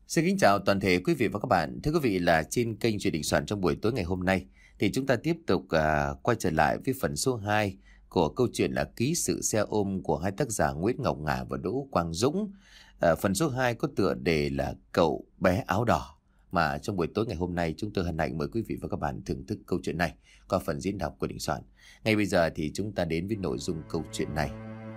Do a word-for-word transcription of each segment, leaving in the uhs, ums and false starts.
Xin kính chào toàn thể quý vị và các bạn. Thưa quý vị, là trên kênh Truyền Đình Soạn trong buổi tối ngày hôm nay thì chúng ta tiếp tục uh, quay trở lại với phần số hai của câu chuyện là Ký sự xe ôm của hai tác giả Nguyễn Ngọc Ngà và Đỗ Quang Dũng. Uh, phần số hai có tựa đề là Cậu bé áo đỏ, mà trong buổi tối ngày hôm nay chúng tôi hân hạnh mời quý vị và các bạn thưởng thức câu chuyện này qua phần diễn đọc của Đình Soạn. Ngay bây giờ thì chúng ta đến với nội dung câu chuyện này.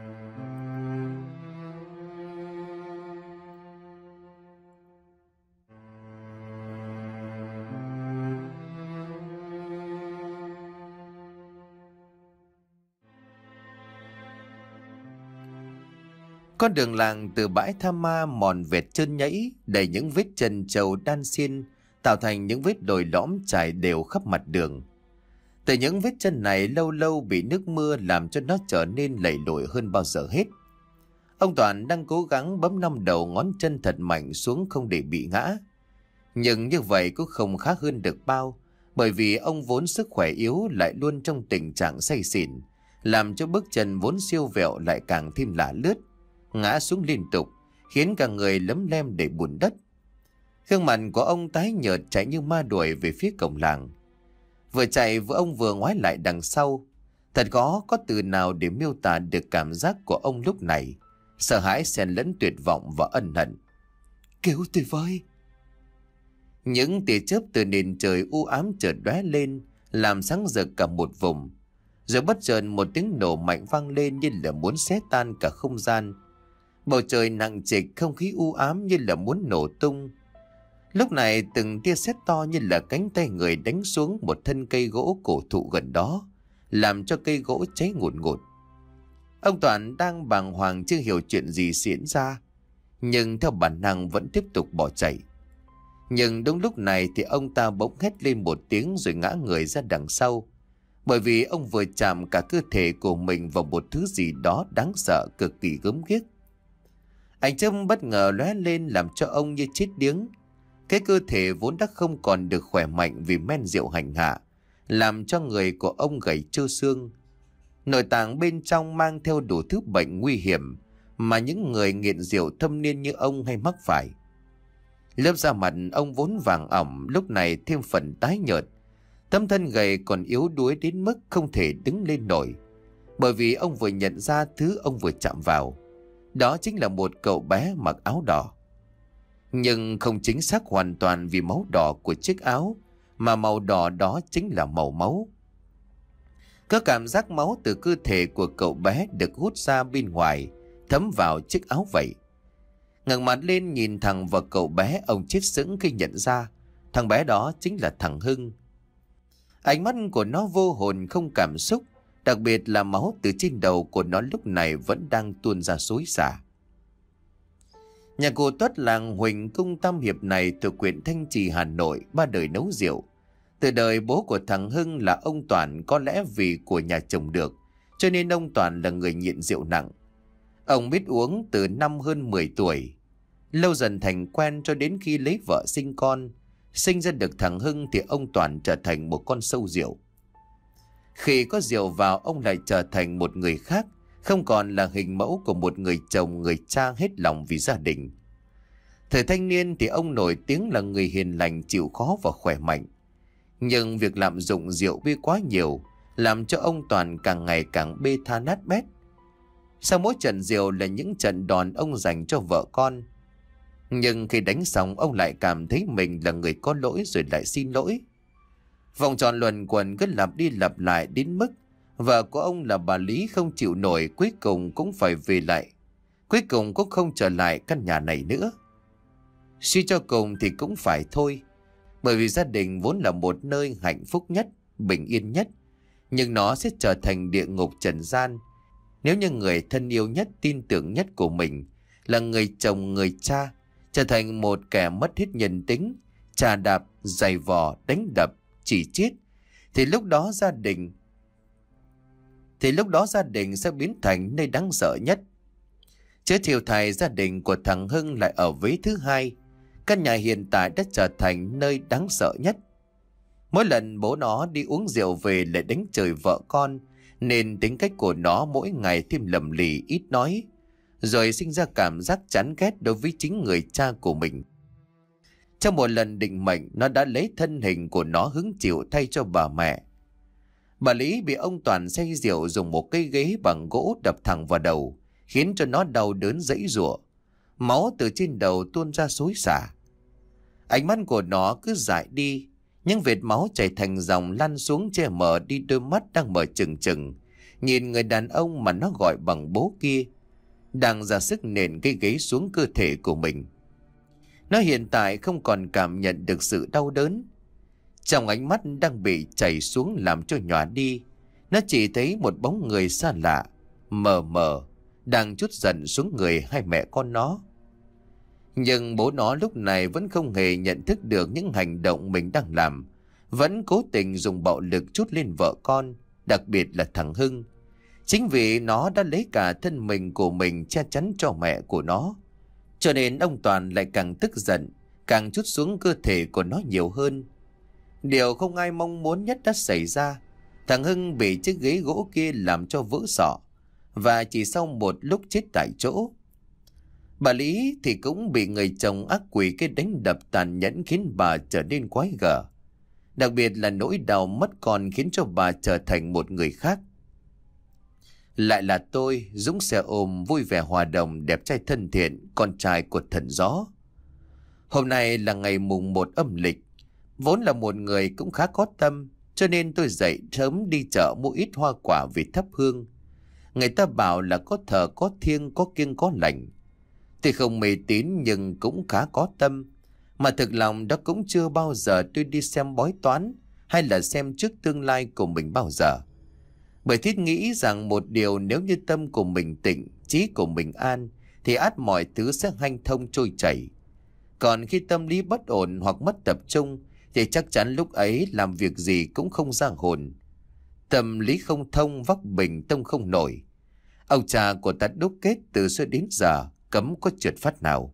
Con đường làng từ bãi Tha Ma mòn vẹt trơn nhẫy, đầy những vết chân trâu đan xiên, tạo thành những vết đồi lõm trải đều khắp mặt đường. Từ những vết chân này lâu lâu bị nước mưa làm cho nó trở nên lầy lội hơn bao giờ hết. Ông Toàn đang cố gắng bấm năm đầu ngón chân thật mạnh xuống không để bị ngã. Nhưng như vậy cũng không khác hơn được bao, bởi vì ông vốn sức khỏe yếu lại luôn trong tình trạng say xỉn, làm cho bước chân vốn siêu vẹo lại càng thêm lả lướt, ngã xuống liên tục, khiến cả người lấm lem đầy bùn đất. Gương mặt của ông tái nhợt chạy như ma đuổi về phía cổng làng. Vừa chạy vừa ông vừa ngoái lại đằng sau. Thật khó có từ nào để miêu tả được cảm giác của ông lúc này, sợ hãi xen lẫn tuyệt vọng và ân hận. Cứu tôi với! Những tia chớp từ nền trời u ám chợt lóe lên, làm sáng rực cả một vùng. Rồi bất chợt một tiếng nổ mạnh vang lên như là muốn xé tan cả không gian. Bầu trời nặng trịch, không khí u ám như là muốn nổ tung. Lúc này từng tia sét to như là cánh tay người đánh xuống một thân cây gỗ cổ thụ gần đó, làm cho cây gỗ cháy ngùn ngụt. Ông Toàn đang bàng hoàng chưa hiểu chuyện gì diễn ra, nhưng theo bản năng vẫn tiếp tục bỏ chạy. Nhưng đúng lúc này thì ông ta bỗng hét lên một tiếng rồi ngã người ra đằng sau, bởi vì ông vừa chạm cả cơ thể của mình vào một thứ gì đó đáng sợ cực kỳ gớm ghiếc. Ánh chớp bất ngờ lóe lên làm cho ông như chết điếng. Cái cơ thể vốn đã không còn được khỏe mạnh vì men rượu hành hạ, làm cho người của ông gầy trơ xương. Nội tạng bên trong mang theo đủ thứ bệnh nguy hiểm mà những người nghiện rượu thâm niên như ông hay mắc phải. Lớp da mặt ông vốn vàng ỏng lúc này thêm phần tái nhợt. Tấm thân gầy còn yếu đuối đến mức không thể đứng lên nổi, bởi vì ông vừa nhận ra thứ ông vừa chạm vào. Đó chính là một cậu bé mặc áo đỏ. Nhưng không chính xác hoàn toàn vì máu đỏ của chiếc áo, mà màu đỏ đó chính là màu máu. Có cảm giác máu từ cơ thể của cậu bé được hút ra bên ngoài, thấm vào chiếc áo vậy. Ngẩng mặt lên nhìn thẳng vào cậu bé, ông chết sững khi nhận ra thằng bé đó chính là thằng Hưng. Ánh mắt của nó vô hồn không cảm xúc, đặc biệt là máu từ trên đầu của nó lúc này vẫn đang tuôn ra xối xả. Nhà cụ Tuất làng Huỳnh Cung Tam Hiệp này thuộc huyện Thanh Trì, Hà Nội, ba đời nấu rượu. Từ đời bố của thằng Hưng là ông Toàn, có lẽ vì của nhà chồng được, cho nên ông Toàn là người nghiện rượu nặng. Ông biết uống từ năm hơn mười tuổi. Lâu dần thành quen cho đến khi lấy vợ sinh con. Sinh ra được thằng Hưng thì ông Toàn trở thành một con sâu rượu. Khi có rượu vào, ông lại trở thành một người khác, không còn là hình mẫu của một người chồng người cha hết lòng vì gia đình. Thời thanh niên thì ông nổi tiếng là người hiền lành, chịu khó và khỏe mạnh. Nhưng việc lạm dụng rượu bia quá nhiều làm cho ông Toàn càng ngày càng bê tha nát bét. Sau mỗi trận rượu là những trận đòn ông dành cho vợ con. Nhưng khi đánh xong, ông lại cảm thấy mình là người có lỗi rồi lại xin lỗi. Vòng tròn luẩn quẩn cứ lặp đi lặp lại đến mức vợ của ông là bà Lý không chịu nổi, cuối cùng cũng phải về lại. Cuối cùng cũng không trở lại căn nhà này nữa. Suy cho cùng thì cũng phải thôi, bởi vì gia đình vốn là một nơi hạnh phúc nhất, bình yên nhất, nhưng nó sẽ trở thành địa ngục trần gian nếu như người thân yêu nhất, tin tưởng nhất của mình là người chồng, người cha trở thành một kẻ mất hết nhân tính, chà đạp, giày vò, đánh đập, chỉ chiết, thì lúc đó gia đình thì lúc đó gia đình sẽ biến thành nơi đáng sợ nhất. Chứ chiều thầy gia đình của thằng Hưng lại ở vế thứ hai. Căn nhà hiện tại đã trở thành nơi đáng sợ nhất. Mỗi lần bố nó đi uống rượu về lại đánh chửi vợ con, nên tính cách của nó mỗi ngày thêm lầm lì, ít nói, rồi sinh ra cảm giác chán ghét đối với chính người cha của mình. Trong một lần định mệnh, nó đã lấy thân hình của nó hứng chịu thay cho bà mẹ. Bà Lý bị ông Toàn say rượu dùng một cây ghế bằng gỗ đập thẳng vào đầu, khiến cho nó đau đớn giãy giụa. Máu từ trên đầu tuôn ra xối xả. Ánh mắt của nó cứ dại đi, những vệt máu chảy thành dòng lăn xuống che mờ đi đôi mắt đang mở trừng trừng, nhìn người đàn ông mà nó gọi bằng bố kia, đang ra sức nện cây ghế xuống cơ thể của mình. Nó hiện tại không còn cảm nhận được sự đau đớn. Trong ánh mắt đang bị chảy xuống làm cho nhòa đi, nó chỉ thấy một bóng người xa lạ, mờ mờ, đang trút giận xuống người hai mẹ con nó. Nhưng bố nó lúc này vẫn không hề nhận thức được những hành động mình đang làm, vẫn cố tình dùng bạo lực trút lên vợ con, đặc biệt là thằng Hưng. Chính vì nó đã lấy cả thân mình của mình che chắn cho mẹ của nó, cho nên ông Toàn lại càng tức giận, càng trút xuống cơ thể của nó nhiều hơn. Điều không ai mong muốn nhất đã xảy ra. Thằng Hưng bị chiếc ghế gỗ kia làm cho vỡ sọ, và chỉ sau một lúc chết tại chỗ. Bà Lý thì cũng bị người chồng ác quỷ cái đánh đập tàn nhẫn khiến bà trở nên quái gở. Đặc biệt là nỗi đau mất con khiến cho bà trở thành một người khác. Lại là tôi, Dũng xe ôm vui vẻ hòa đồng, đẹp trai thân thiện, con trai của thần gió. Hôm nay là ngày mùng một âm lịch. Vốn là một người cũng khá có tâm, cho nên tôi dậy sớm đi chợ mua ít hoa quả về thắp hương. Người ta bảo là có thờ có thiêng, có kiêng có lành. Tôi không mê tín nhưng cũng khá có tâm. Mà thực lòng đó cũng chưa bao giờ tôi đi xem bói toán hay là xem trước tương lai của mình bao giờ. Bởi thiết nghĩ rằng một điều, nếu như tâm của mình tịnh, trí của mình an, thì ắt mọi thứ sẽ hanh thông trôi chảy. Còn khi tâm lý bất ổn hoặc mất tập trung, thì chắc chắn lúc ấy làm việc gì cũng không ra hồn. Tâm lý không thông, vóc bình tông không nổi. Ông cha của ta đúc kết từ xưa đến giờ, cấm có trượt phát nào.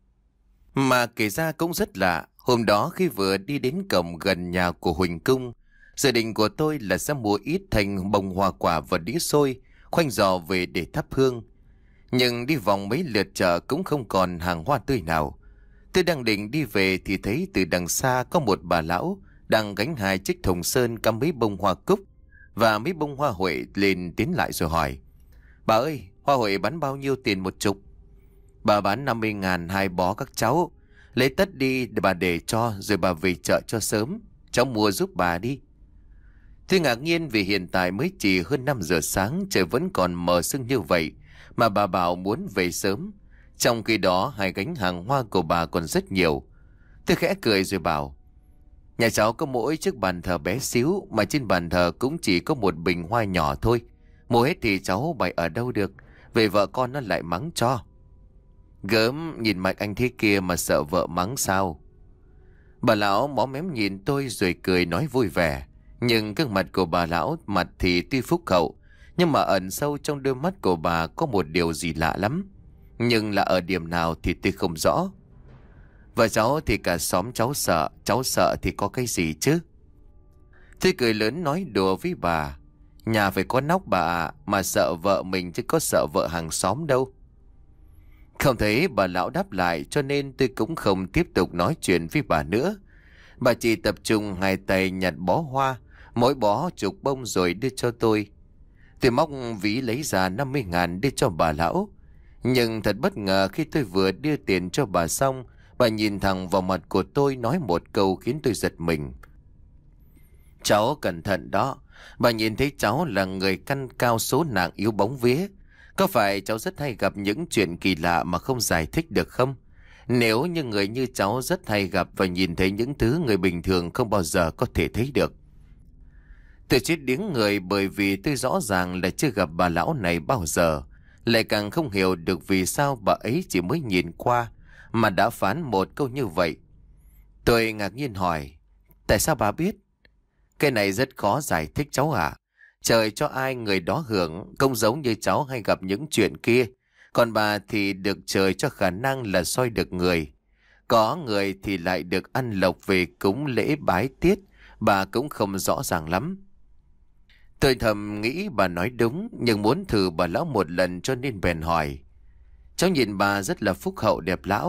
Mà kể ra cũng rất lạ, hôm đó khi vừa đi đến cổng gần nhà của Huỳnh Cung, dự định của tôi là sẽ mua ít thành bông hoa quả và đĩa xôi, khoanh giò về để thắp hương. Nhưng đi vòng mấy lượt chợ cũng không còn hàng hoa tươi nào. Tôi đang định đi về thì thấy từ đằng xa có một bà lão đang gánh hai chiếc thùng sơn cắm mấy bông hoa cúc và mấy bông hoa huệ lên, tiến lại rồi hỏi: "Bà ơi, hoa huệ bán bao nhiêu tiền một chục?" "Bà bán năm mươi ngàn hai bó các cháu. Lấy tất đi để bà để cho, rồi bà về chợ cho sớm. Cháu mua giúp bà đi." Tôi ngạc nhiên vì hiện tại mới chỉ hơn năm giờ sáng, trời vẫn còn mờ sương như vậy mà bà bảo muốn về sớm. Trong khi đó hai gánh hàng hoa của bà còn rất nhiều. Tôi khẽ cười rồi bảo: "Nhà cháu có mỗi chiếc bàn thờ bé xíu, mà trên bàn thờ cũng chỉ có một bình hoa nhỏ thôi. Mua hết thì cháu bày ở đâu được, về vợ con nó lại mắng cho." "Gớm, nhìn mặt anh thế kia mà sợ vợ mắng sao?" Bà lão móm mém nhìn tôi rồi cười nói vui vẻ. Nhưng gương mặt của bà lão, mặt thì tuy phúc hậu, nhưng mà ẩn sâu trong đôi mắt của bà có một điều gì lạ lắm. Nhưng là ở điểm nào thì tôi không rõ. "Vợ cháu thì cả xóm cháu sợ, cháu sợ thì có cái gì chứ?" Tôi cười lớn nói đùa với bà: "Nhà phải có nóc bà ạ, mà sợ vợ mình chứ có sợ vợ hàng xóm đâu." Không thấy bà lão đáp lại, cho nên tôi cũng không tiếp tục nói chuyện với bà nữa. Bà chỉ tập trung hai tay nhặt bó hoa, mỗi bó chục bông rồi đưa cho tôi. Tôi móc ví lấy ra năm mươi ngàn đưa cho bà lão. Nhưng thật bất ngờ, khi tôi vừa đưa tiền cho bà xong, bà nhìn thẳng vào mặt của tôi nói một câu khiến tôi giật mình: "Cháu cẩn thận đó, bà nhìn thấy cháu là người căn cao số nặng yếu bóng vía. Có phải cháu rất hay gặp những chuyện kỳ lạ mà không giải thích được không? Nếu như người như cháu rất hay gặp và nhìn thấy những thứ người bình thường không bao giờ có thể thấy được." Tôi chết điếng người, bởi vì tôi rõ ràng là chưa gặp bà lão này bao giờ, lại càng không hiểu được vì sao bà ấy chỉ mới nhìn qua mà đã phán một câu như vậy. Tôi ngạc nhiên hỏi: "Tại sao bà biết?" "Cái này rất khó giải thích cháu ạ. Trời cho ai người đó hưởng, không giống như cháu hay gặp những chuyện kia. Còn bà thì được trời cho khả năng là soi được người. Có người thì lại được ăn lộc về cúng lễ bái tiết, bà cũng không rõ ràng lắm." Tôi thầm nghĩ bà nói đúng, nhưng muốn thử bà lão một lần cho nên bèn hỏi: "Cháu nhìn bà rất là phúc hậu đẹp lão,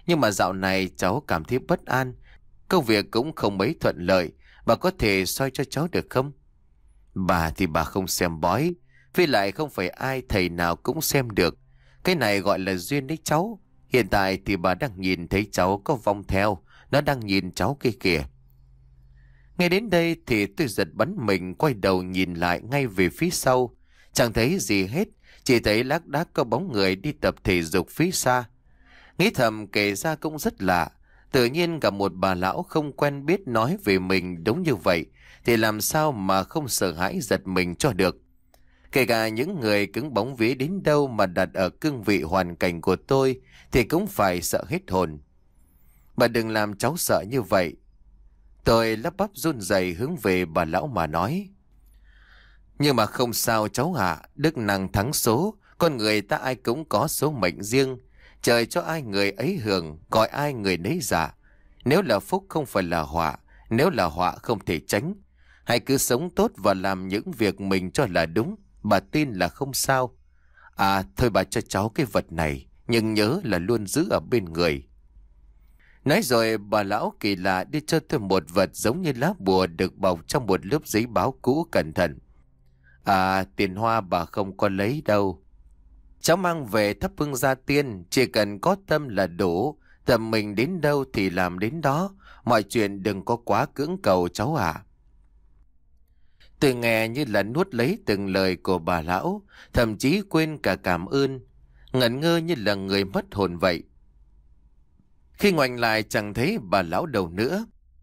Nhưng mà dạo này cháu cảm thấy bất an. Công việc cũng không mấy thuận lợi. Bà có thể soi cho cháu được không? Bà thì bà không xem bói. Với lại không phải ai thầy nào cũng xem được. Cái này gọi là duyên đấy cháu. Hiện tại thì bà đang nhìn thấy cháu có vong theo. Nó đang nhìn cháu kia kìa. Nghe đến đây thì tôi giật bắn mình, quay đầu nhìn lại ngay về phía sau. Chẳng thấy gì hết. Chỉ thấy lác đác có bóng người đi tập thể dục phía xa. Nghĩ thầm kể ra cũng rất lạ. Tự nhiên gặp một bà lão không quen biết nói về mình đúng như vậy, thì làm sao mà không sợ hãi giật mình cho được. Kể cả những người cứng bóng vía đến đâu mà đặt ở cương vị hoàn cảnh của tôi thì cũng phải sợ hết hồn. Bà đừng làm cháu sợ như vậy. Tôi lắp bắp run rẩy hướng về bà lão mà nói. Nhưng mà không sao cháu ạ, đức năng thắng số, con người ta ai cũng có số mệnh riêng. Trời cho ai người ấy hưởng, gọi ai người nấy giả. Nếu là phúc không phải là họa, nếu là họa không thể tránh. Hãy cứ sống tốt và làm những việc mình cho là đúng, bà tin là không sao. À thôi bà cho cháu cái vật này, nhưng nhớ là luôn giữ ở bên người. Nói rồi bà lão kỳ lạ đi cho tôi một vật giống như lá bùa được bọc trong một lớp giấy báo cũ cẩn thận. À tiền hoa bà không có lấy đâu. Cháu mang về thắp hương gia tiên, chỉ cần có tâm là đủ, tầm mình đến đâu thì làm đến đó, mọi chuyện đừng có quá cưỡng cầu cháu ạ. Tôi nghe như là nuốt lấy từng lời của bà lão, thậm chí quên cả cảm ơn, ngẩn ngơ như là người mất hồn vậy. Khi ngoảnh lại chẳng thấy bà lão đâu nữa.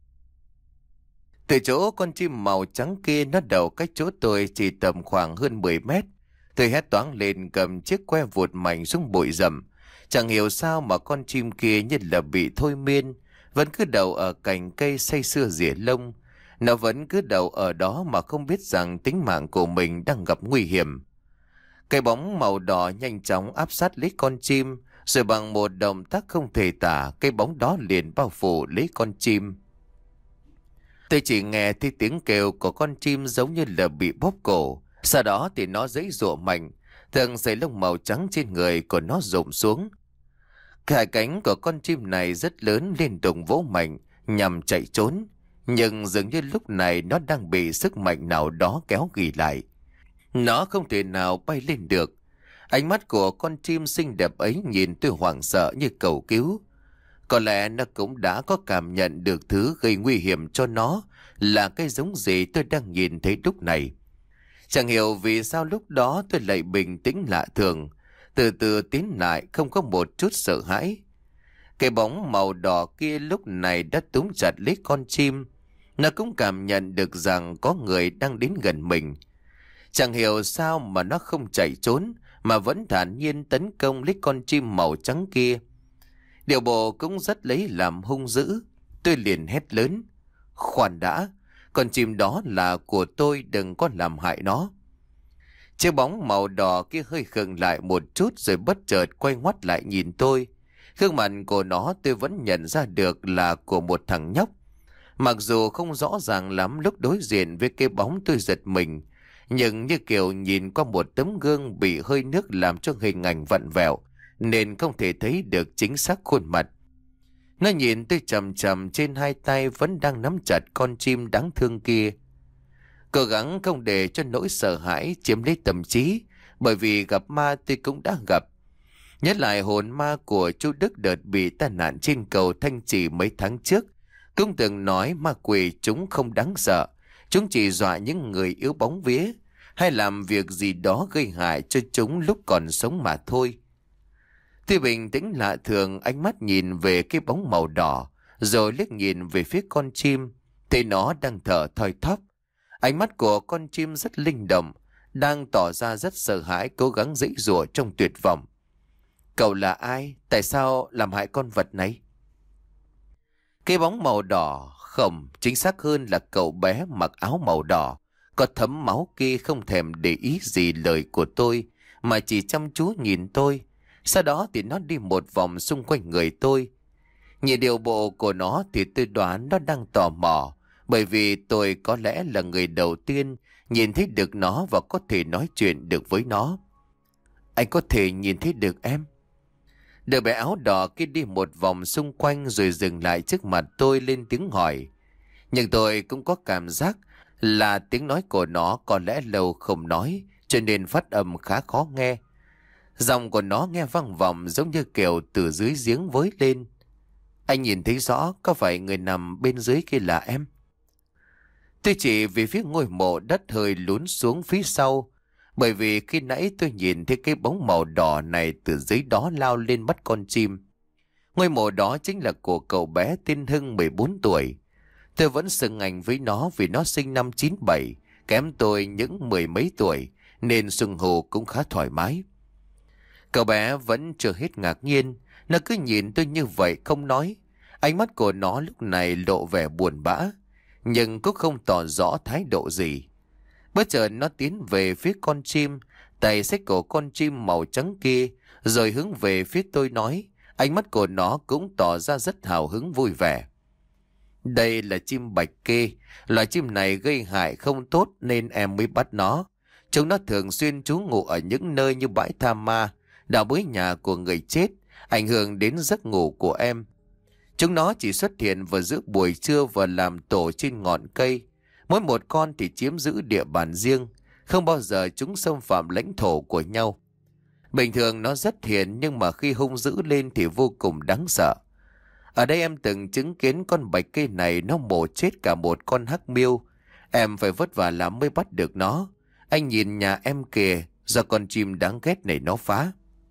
Từ chỗ con chim màu trắng kia nó đậu cách chỗ tôi chỉ tầm khoảng hơn mười mét. Tôi hét toáng lên cầm chiếc que vụt mạnh xuống bụi rậm. Chẳng hiểu sao mà con chim kia như là bị thôi miên, vẫn cứ đậu ở cành cây say sưa rỉa lông. Nó vẫn cứ đậu ở đó mà không biết rằng tính mạng của mình đang gặp nguy hiểm. Cái bóng màu đỏ nhanh chóng áp sát lấy con chim, rồi bằng một động tác không thể tả, cái bóng đó liền bao phủ lấy con chim. Tôi chỉ nghe thấy tiếng kêu của con chim giống như là bị bóp cổ. Sau đó thì nó giãy giụa mạnh, từng sợi lông màu trắng trên người của nó rụng xuống. Hai cánh của con chim này rất lớn, liên tục vỗ mạnh nhằm chạy trốn, nhưng dường như lúc này nó đang bị sức mạnh nào đó kéo ghì lại. Nó không thể nào bay lên được. Ánh mắt của con chim xinh đẹp ấy nhìn tôi hoảng sợ như cầu cứu. Có lẽ nó cũng đã có cảm nhận được thứ gây nguy hiểm cho nó là cái giống gì tôi đang nhìn thấy lúc này. Chẳng hiểu vì sao lúc đó tôi lại bình tĩnh lạ thường, từ từ tiến lại không có một chút sợ hãi. Cái bóng màu đỏ kia lúc này đã túm chặt lấy con chim. Nó cũng cảm nhận được rằng có người đang đến gần mình. Chẳng hiểu sao mà nó không chạy trốn mà vẫn thản nhiên tấn công lấy con chim màu trắng kia. Điệu bộ cũng rất lấy làm hung dữ. Tôi liền hét lớn. Khoan đã, con chim đó là của tôi, đừng có làm hại nó. Chiếc bóng màu đỏ kia hơi khựng lại một chút rồi bất chợt quay ngoắt lại nhìn tôi. Gương mặt của nó tôi vẫn nhận ra được là của một thằng nhóc. Mặc dù không rõ ràng lắm lúc đối diện với cái bóng tôi giật mình, nhưng như kiểu nhìn qua một tấm gương bị hơi nước làm cho hình ảnh vặn vẹo, nên không thể thấy được chính xác khuôn mặt. Nó nhìn tôi chằm chằm, trên hai tay vẫn đang nắm chặt con chim đáng thương kia. Cố gắng không để cho nỗi sợ hãi chiếm lấy tâm trí, bởi vì gặp ma tôi cũng đã gặp. Nhớ lại hồn ma của chú Đức đợt bị tai nạn trên cầu Thanh Trì mấy tháng trước, cũng từng nói ma quỷ chúng không đáng sợ, chúng chỉ dọa những người yếu bóng vía hay làm việc gì đó gây hại cho chúng lúc còn sống mà thôi. Tôi bình tĩnh lạ thường, ánh mắt nhìn về cái bóng màu đỏ, rồi liếc nhìn về phía con chim, thấy nó đang thở thoi thóp. Ánh mắt của con chim rất linh động, đang tỏ ra rất sợ hãi, cố gắng giãy giụa trong tuyệt vọng. Cậu là ai? Tại sao làm hại con vật này? Cái bóng màu đỏ, không, chính xác hơn là cậu bé mặc áo màu đỏ, có thấm máu kia không thèm để ý gì lời của tôi, mà chỉ chăm chú nhìn tôi. Sau đó thì nó đi một vòng xung quanh người tôi. Nhìn điều bộ của nó thì tôi đoán nó đang tò mò, bởi vì tôi có lẽ là người đầu tiên nhìn thấy được nó và có thể nói chuyện được với nó. Anh có thể nhìn thấy được em? Đứa bé áo đỏ kia đi một vòng xung quanh rồi dừng lại trước mặt tôi lên tiếng hỏi. Nhưng tôi cũng có cảm giác là tiếng nói của nó có lẽ lâu không nói, cho nên phát âm khá khó nghe. Giọng của nó nghe vang vọng giống như kiểu từ dưới giếng với lên. Anh nhìn thấy rõ, có phải người nằm bên dưới kia là em? Tôi chỉ về phía ngôi mộ đất hơi lún xuống phía sau, bởi vì khi nãy tôi nhìn thấy cái bóng màu đỏ này từ dưới đó lao lên bắt con chim. Ngôi mộ đó chính là của cậu bé tên Hưng mười bốn tuổi. Tôi vẫn xưng anh với nó vì nó sinh năm chín bảy, kém tôi những mười mấy tuổi, nên xưng hô cũng khá thoải mái. Cậu bé vẫn chưa hết ngạc nhiên, nó cứ nhìn tôi như vậy không nói. Ánh mắt của nó lúc này lộ vẻ buồn bã, nhưng cũng không tỏ rõ thái độ gì. Bất chợt nó tiến về phía con chim, tay xách cổ con chim màu trắng kia, rồi hướng về phía tôi nói. Ánh mắt của nó cũng tỏ ra rất hào hứng vui vẻ. Đây là chim bạch kê, loài chim này gây hại không tốt nên em mới bắt nó. Chúng nó thường xuyên trú ngụ ở những nơi như bãi tha ma, đào bới nhà của người chết, ảnh hưởng đến giấc ngủ của em. Chúng nó chỉ xuất hiện vào giữa buổi trưa và làm tổ trên ngọn cây. Mỗi một con thì chiếm giữ địa bàn riêng, không bao giờ chúng xâm phạm lãnh thổ của nhau. Bình thường nó rất hiền, nhưng mà khi hung dữ lên thì vô cùng đáng sợ. Ở đây em từng chứng kiến con bạch kê này nó mổ chết cả một con hắc miêu. Em phải vất vả lắm mới bắt được nó. Anh nhìn nhà em kìa, do con chim đáng ghét này nó phá.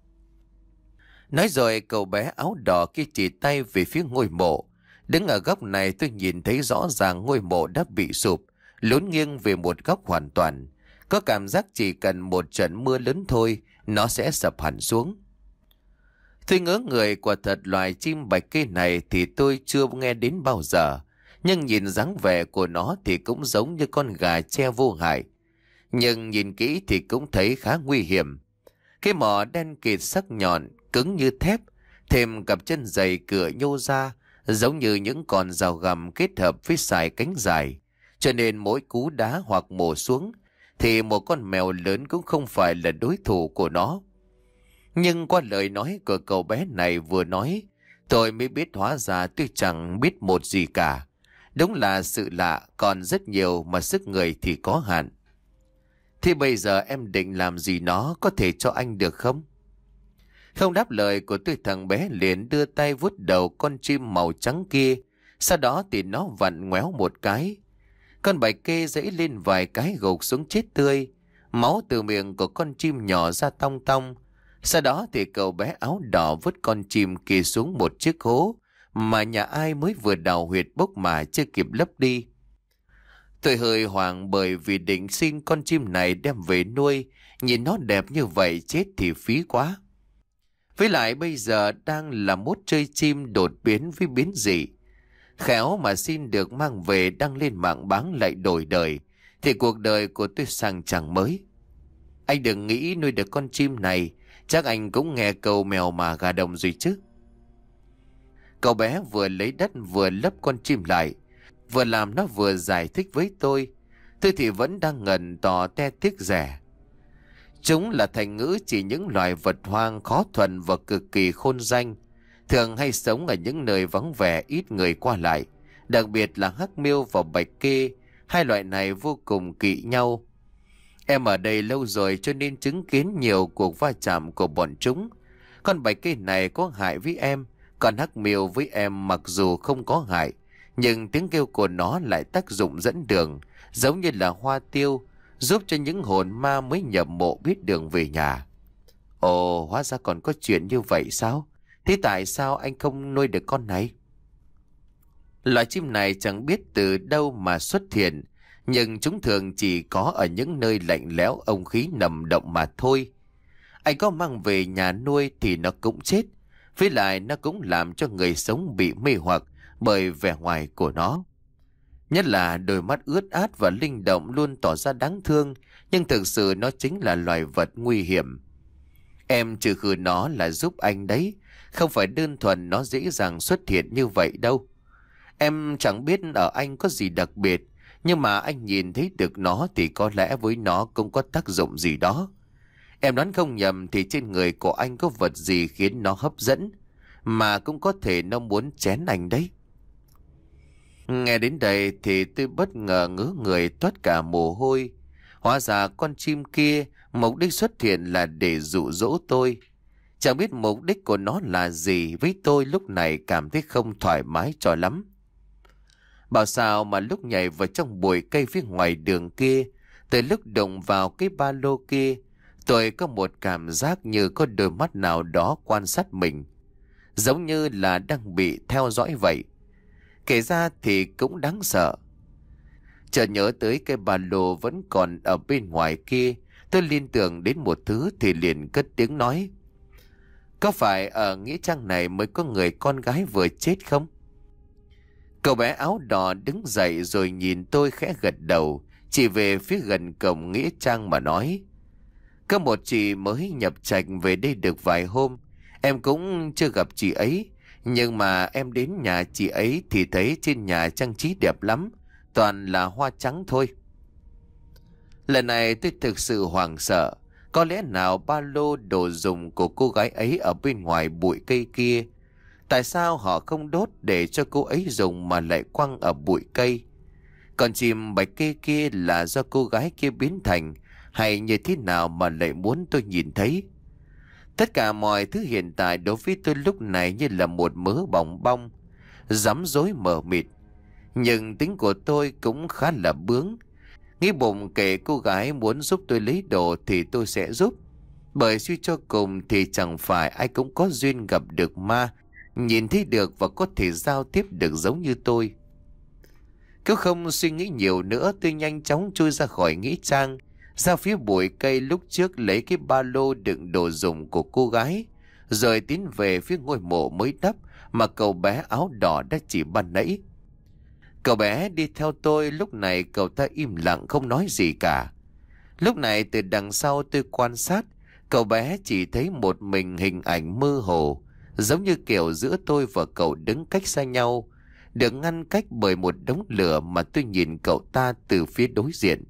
Nói rồi cậu bé áo đỏ kia chỉ tay về phía ngôi mộ. Đứng ở góc này tôi nhìn thấy rõ ràng ngôi mộ đã bị sụp, lún nghiêng về một góc hoàn toàn. Có cảm giác chỉ cần một trận mưa lớn thôi, nó sẽ sập hẳn xuống. Tôi ngỡ người, quả thật loài chim bạch kê này thì tôi chưa nghe đến bao giờ. Nhưng nhìn dáng vẻ của nó thì cũng giống như con gà tre vô hại. Nhưng nhìn kỹ thì cũng thấy khá nguy hiểm. Cái mỏ đen kịt sắc nhọn, cứng như thép, thêm cặp chân dày cửa nhô ra, giống như những con rào găm kết hợp với sải cánh dài. Cho nên mỗi cú đá hoặc mổ xuống, thì một con mèo lớn cũng không phải là đối thủ của nó. Nhưng qua lời nói của cậu bé này vừa nói, tôi mới biết hóa ra tôi chẳng biết một gì cả. Đúng là sự lạ, còn rất nhiều mà sức người thì có hạn. Thì bây giờ em định làm gì nó, có thể cho anh được không? Không đáp lời của tôi, thằng bé liền đưa tay vuốt đầu con chim màu trắng kia. Sau đó thì nó vặn ngoéo một cái. Con bạch kê giãy lên vài cái gục xuống chết tươi. Máu từ miệng của con chim nhỏ ra tong tong. Sau đó thì cậu bé áo đỏ vứt con chim kia xuống một chiếc hố mà nhà ai mới vừa đào huyệt bốc mà chưa kịp lấp đi. Tôi hơi hoảng bởi vì định xin con chim này đem về nuôi. Nhìn nó đẹp như vậy chết thì phí quá. Với lại bây giờ đang là mốt chơi chim đột biến với biến dị. Khéo mà xin được mang về đăng lên mạng bán lại đổi đời, thì cuộc đời của tôi sang chàng mới. Anh đừng nghĩ nuôi được con chim này, chắc anh cũng nghe câu mèo mà gà đồng rồi chứ. Cậu bé vừa lấy đất vừa lấp con chim lại, vừa làm nó vừa giải thích với tôi. Tôi thì vẫn đang ngần tò te tiếc rẻ. Chúng là thành ngữ chỉ những loài vật hoang khó thuần và cực kỳ khôn danh, thường hay sống ở những nơi vắng vẻ ít người qua lại, đặc biệt là hắc miêu và bạch kê. Hai loại này vô cùng kỵ nhau. Em ở đây lâu rồi cho nên chứng kiến nhiều cuộc va chạm của bọn chúng. Con bạch kê này có hại với em, còn hắc miêu với em mặc dù không có hại, nhưng tiếng kêu của nó lại tác dụng dẫn đường, giống như là hoa tiêu, giúp cho những hồn ma mới nhập mộ biết đường về nhà. Ồ, hóa ra còn có chuyện như vậy sao? Thế tại sao anh không nuôi được con này? Loài chim này chẳng biết từ đâu mà xuất hiện, nhưng chúng thường chỉ có ở những nơi lạnh lẽo âm khí nằm động mà thôi. Anh có mang về nhà nuôi thì nó cũng chết. Với lại nó cũng làm cho người sống bị mê hoặc bởi vẻ ngoài của nó. Nhất là đôi mắt ướt át và linh động luôn tỏ ra đáng thương, nhưng thực sự nó chính là loài vật nguy hiểm. Em trừ khử nó là giúp anh đấy, không phải đơn thuần nó dễ dàng xuất hiện như vậy đâu. Em chẳng biết ở anh có gì đặc biệt, nhưng mà anh nhìn thấy được nó thì có lẽ với nó cũng có tác dụng gì đó. Em đoán không nhầm thì trên người của anh có vật gì khiến nó hấp dẫn, mà cũng có thể nó muốn chén anh đấy. Nghe đến đây thì tôi bất ngờ ngớ người toát cả mồ hôi. Hóa ra con chim kia mục đích xuất hiện là để dụ dỗ tôi. Chẳng biết mục đích của nó là gì, với tôi lúc này cảm thấy không thoải mái cho lắm. Bảo sao mà lúc nhảy vào trong bụi cây phía ngoài đường kia, từ lúc đụng vào cái ba lô kia, tôi có một cảm giác như có đôi mắt nào đó quan sát mình, giống như là đang bị theo dõi vậy. Kể ra thì cũng đáng sợ. Chợt nhớ tới cái ba lô vẫn còn ở bên ngoài kia, tôi liên tưởng đến một thứ thì liền cất tiếng nói: có phải ở nghĩa trang này mới có người con gái vừa chết không? Cậu bé áo đỏ đứng dậy rồi nhìn tôi khẽ gật đầu, chỉ về phía gần cổng nghĩa trang mà nói: có một chị mới nhập trạch về đây được vài hôm, em cũng chưa gặp chị ấy, nhưng mà em đến nhà chị ấy thì thấy trên nhà trang trí đẹp lắm, toàn là hoa trắng thôi. Lần này tôi thực sự hoảng sợ. Có lẽ nào ba lô đồ dùng của cô gái ấy ở bên ngoài bụi cây kia? Tại sao họ không đốt để cho cô ấy dùng mà lại quăng ở bụi cây? Còn chim bạch kê kia là do cô gái kia biến thành, hay như thế nào mà lại muốn tôi nhìn thấy? Tất cả mọi thứ hiện tại đối với tôi lúc này như là một mớ bòng bong, rắm rối mờ mịt. Nhưng tính của tôi cũng khá là bướng. Nghĩ bụng kể cô gái muốn giúp tôi lấy đồ thì tôi sẽ giúp. Bởi suy cho cùng thì chẳng phải ai cũng có duyên gặp được ma, nhìn thấy được và có thể giao tiếp được giống như tôi. Cứ không suy nghĩ nhiều nữa, tôi nhanh chóng chui ra khỏi nghĩa trang, ra phía bụi cây lúc trước lấy cái ba lô đựng đồ dùng của cô gái, rồi tiến về phía ngôi mộ mới đắp mà cậu bé áo đỏ đã chỉ ban nãy. Cậu bé đi theo tôi, lúc này cậu ta im lặng không nói gì cả. Lúc này từ đằng sau tôi quan sát, cậu bé chỉ thấy một mình hình ảnh mơ hồ, giống như kiểu giữa tôi và cậu đứng cách xa nhau, được ngăn cách bởi một đống lửa mà tôi nhìn cậu ta từ phía đối diện.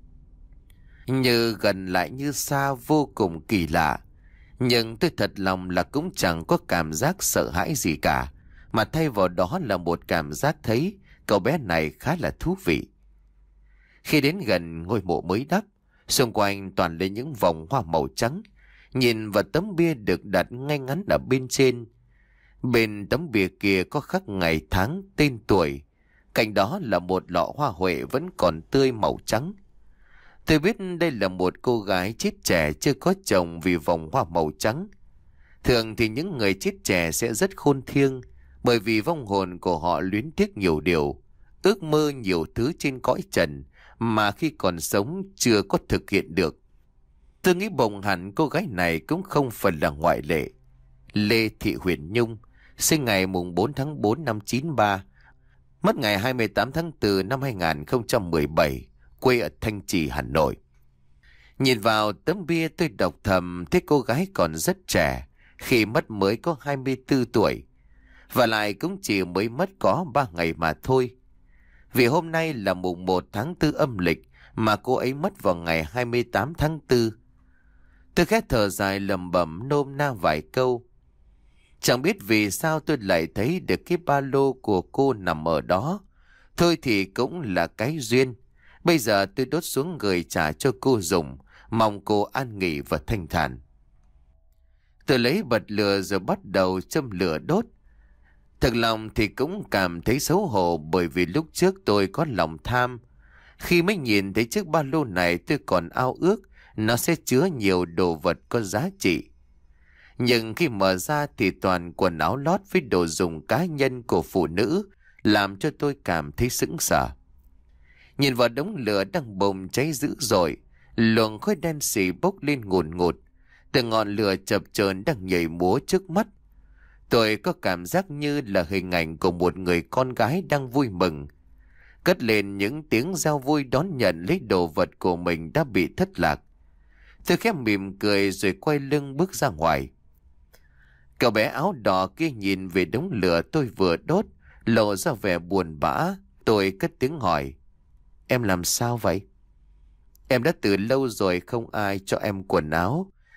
Như gần lại như xa, vô cùng kỳ lạ. Nhưng tôi thật lòng là cũng chẳng có cảm giác sợ hãi gì cả, mà thay vào đó là một cảm giác thấy cậu bé này khá là thú vị. Khi đến gần ngôi mộ mới đắp, xung quanh toàn là những vòng hoa màu trắng. Nhìn vào tấm bia được đặt ngay ngắn ở bên trên. Bên tấm bia kia có khắc ngày tháng, tên tuổi. Cạnh đó là một lọ hoa huệ vẫn còn tươi màu trắng. Tôi biết đây là một cô gái chết trẻ chưa có chồng vì vòng hoa màu trắng. Thường thì những người chết trẻ sẽ rất khôn thiêng, bởi vì vong hồn của họ luyến tiếc nhiều điều, ước mơ nhiều thứ trên cõi trần mà khi còn sống chưa có thực hiện được. Tôi nghĩ bồng hẳn cô gái này cũng không phải là ngoại lệ. Lê Thị Huyền Nhung, sinh ngày mùng bốn tháng tư năm chín ba, mất ngày hai mươi tám tháng tư năm hai nghìn không trăm mười bảy, quê ở Thanh Trì, Hà Nội. Nhìn vào tấm bia tôi đọc thầm thấy cô gái còn rất trẻ, khi mất mới có hai mươi tư tuổi, và lại cũng chỉ mới mất có ba ngày mà thôi. Vì hôm nay là mùng một tháng tư âm lịch mà cô ấy mất vào ngày hai mươi tám tháng tư. Tôi khẽ thở dài lẩm bẩm nôm na vài câu. Chẳng biết vì sao tôi lại thấy được cái ba lô của cô nằm ở đó. Thôi thì cũng là cái duyên. Bây giờ tôi đốt xuống gửi trả cho cô dùng, mong cô an nghỉ và thanh thản. Tôi lấy bật lửa rồi bắt đầu châm lửa đốt. Thực lòng thì cũng cảm thấy xấu hổ, bởi vì lúc trước tôi có lòng tham. Khi mới nhìn thấy chiếc ba lô này tôi còn ao ước nó sẽ chứa nhiều đồ vật có giá trị. Nhưng khi mở ra thì toàn quần áo lót với đồ dùng cá nhân của phụ nữ, làm cho tôi cảm thấy sững sờ. Nhìn vào đống lửa đang bùng cháy dữ dội, luồng khói đen xì bốc lên ngùn ngụt, từ ngọn lửa chập chờn đang nhảy múa trước mắt. Tôi có cảm giác như là hình ảnh của một người con gái đang vui mừng, cất lên những tiếng reo vui đón nhận lấy đồ vật của mình đã bị thất lạc. Tôi khẽ mỉm cười rồi quay lưng bước ra ngoài. Cậu bé áo đỏ kia nhìn về đống lửa tôi vừa đốt, lộ ra vẻ buồn bã. Tôi cất tiếng hỏi: em làm sao vậy? Em đã từ lâu rồi không ai cho em quần áo,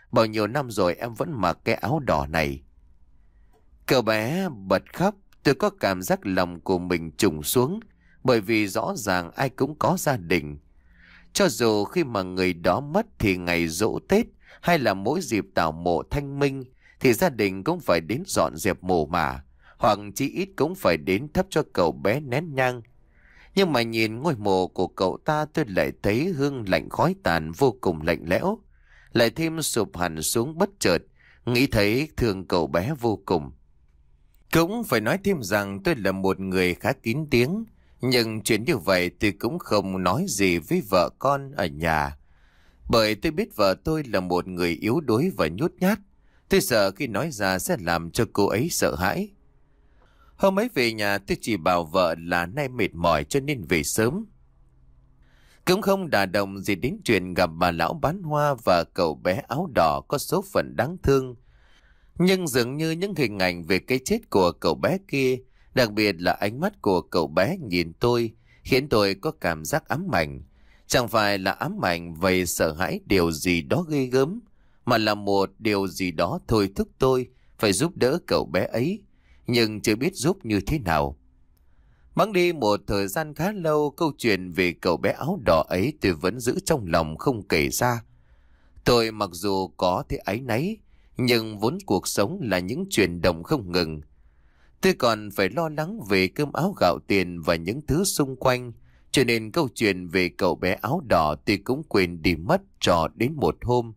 Bao nhiêu năm rồi em vẫn mặc cái áo đỏ này. Cậu bé bật khóc. Tôi có cảm giác lòng của mình trùng xuống, bởi vì rõ ràng ai cũng có gia đình. Cho dù khi mà người đó mất thì ngày giỗ Tết hay là mỗi dịp tảo mộ thanh minh thì gia đình cũng phải đến dọn dẹp mồ mả, hoặc chí ít cũng phải đến thắp cho cậu bé nén nhang. Nhưng mà nhìn ngôi mộ của cậu ta, tôi lại thấy hương lạnh khói tàn vô cùng lạnh lẽo, lại thêm sụp hẳn xuống bất chợt, nghĩ thấy thương cậu bé vô cùng. Cũng phải nói thêm rằng tôi là một người khá kín tiếng, nhưng chuyện như vậy tôi cũng không nói gì với vợ con ở nhà, bởi tôi biết vợ tôi là một người yếu đuối và nhút nhát. Tôi sợ khi nói ra sẽ làm cho cô ấy sợ hãi. Hôm ấy về nhà tôi chỉ bảo vợ là nay mệt mỏi cho nên về sớm. Cũng không đả động gì đến chuyện gặp bà lão bán hoa và cậu bé áo đỏ có số phận đáng thương. Nhưng dường như những hình ảnh về cái chết của cậu bé kia, đặc biệt là ánh mắt của cậu bé nhìn tôi, khiến tôi có cảm giác ám ảnh. Chẳng phải là ám ảnh về sợ hãi điều gì đó ghê gớm, mà là một điều gì đó thôi thúc tôi phải giúp đỡ cậu bé ấy, nhưng chưa biết giúp như thế nào. Bẵng đi một thời gian khá lâu, câu chuyện về cậu bé áo đỏ ấy tôi vẫn giữ trong lòng không kể ra. Tôi mặc dù có thế áy náy, nhưng vốn cuộc sống là những chuyển động không ngừng. Tôi còn phải lo lắng về cơm áo gạo tiền và những thứ xung quanh, cho nên câu chuyện về cậu bé áo đỏ tôi cũng quên đi mất cho đến một hôm.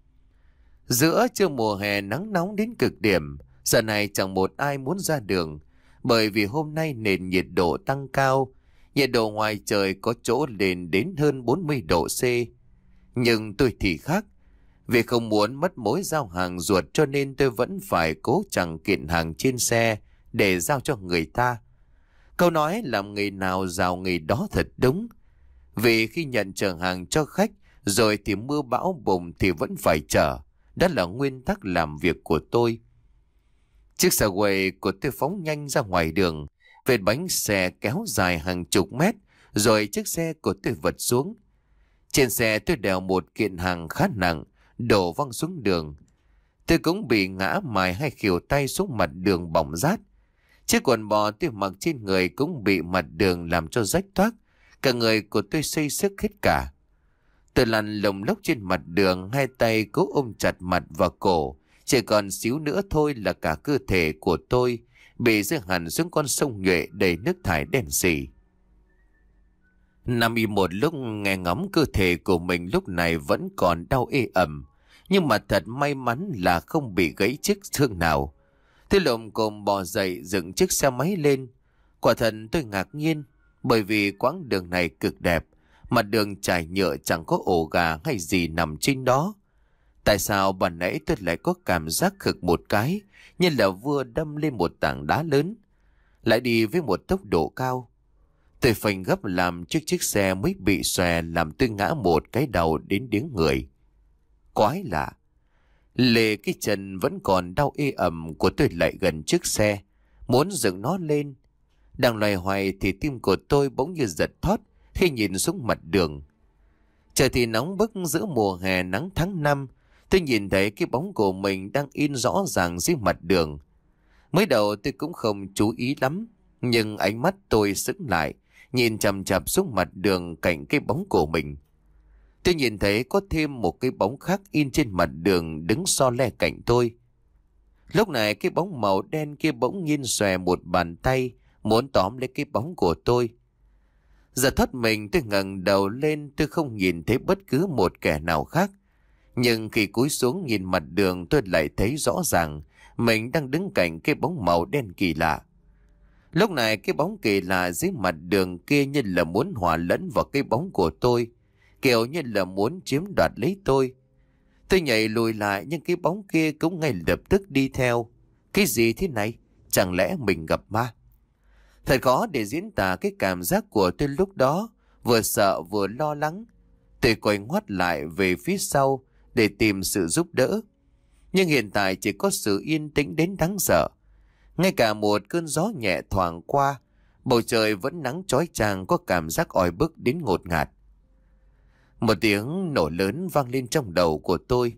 Giữa trưa mùa hè nắng nóng đến cực điểm, giờ này chẳng một ai muốn ra đường, bởi vì hôm nay nền nhiệt độ tăng cao, nhiệt độ ngoài trời có chỗ lên đến hơn bốn mươi độ C. Nhưng tôi thì khác, vì không muốn mất mối giao hàng ruột cho nên tôi vẫn phải cố chẳng kiện hàng trên xe để giao cho người ta. Câu nói làm người nào giàu người đó thật đúng, vì khi nhận chở hàng cho khách rồi thì mưa bão bùng thì vẫn phải chở. Đó là nguyên tắc làm việc của tôi. Chiếc xe quay của tôi phóng nhanh ra ngoài đường, vệt bánh xe kéo dài hàng chục mét, rồi chiếc xe của tôi vật xuống. Trên xe tôi đèo một kiện hàng khá nặng, đổ văng xuống đường. Tôi cũng bị ngã mài hai khuỷu tay xuống mặt đường bỏng rát. Chiếc quần bò tôi mặc trên người cũng bị mặt đường làm cho rách toác. Cả người của tôi xây sức hết cả. Tôi lăn lồng lốc trên mặt đường, hai tay cố ôm chặt mặt và cổ. Chỉ còn xíu nữa thôi là cả cơ thể của tôi bị rơi hẳn xuống con sông Nhuệ đầy nước thải đen sì. Nằm im một lúc nghe ngóng cơ thể của mình lúc này vẫn còn đau ê ẩm, nhưng mà thật may mắn là không bị gãy chiếc xương nào. Tôi lồm cồm bò dậy dựng chiếc xe máy lên. Quả thật tôi ngạc nhiên, bởi vì quãng đường này cực đẹp, mặt đường trải nhựa chẳng có ổ gà hay gì nằm trên đó. Tại sao ban nãy tôi lại có cảm giác khực một cái, như là vừa đâm lên một tảng đá lớn, lại đi với một tốc độ cao. Tôi phanh gấp làm chiếc chiếc xe mới bị xòe, làm tôi ngã một cái đầu đến điếng người. Quái lạ, lệ cái chân vẫn còn đau ê ẩm của tôi lại gần chiếc xe, muốn dựng nó lên. Đang loay hoay thì tim của tôi bỗng như giật thót khi nhìn xuống mặt đường. Trời thì nóng bức giữa mùa hè nắng tháng năm. Tôi nhìn thấy cái bóng của mình đang in rõ ràng dưới mặt đường. Mới đầu tôi cũng không chú ý lắm, nhưng ánh mắt tôi sững lại, nhìn chằm chằm xuống mặt đường cạnh cái bóng của mình. Tôi nhìn thấy có thêm một cái bóng khác in trên mặt đường đứng so le cạnh tôi. Lúc này cái bóng màu đen kia bỗng nhiên xòe một bàn tay muốn tóm lấy cái bóng của tôi. Giật thót mình, tôi ngẩng đầu lên, tôi không nhìn thấy bất cứ một kẻ nào khác. Nhưng khi cúi xuống nhìn mặt đường, tôi lại thấy rõ ràng mình đang đứng cạnh cái bóng màu đen kỳ lạ. Lúc này cái bóng kỳ lạ dưới mặt đường kia như là muốn hòa lẫn vào cái bóng của tôi, kiểu như là muốn chiếm đoạt lấy tôi. Tôi nhảy lùi lại, nhưng cái bóng kia cũng ngay lập tức đi theo. Cái gì thế này? Chẳng lẽ mình gặp ma? Thật khó để diễn tả cái cảm giác của tôi lúc đó, vừa sợ vừa lo lắng. Tôi quay ngoắt lại về phía sau để tìm sự giúp đỡ. Nhưng hiện tại chỉ có sự yên tĩnh đến đáng sợ. Ngay cả một cơn gió nhẹ thoảng qua, bầu trời vẫn nắng chói chang, có cảm giác oi bức đến ngột ngạt. Một tiếng nổ lớn vang lên trong đầu của tôi.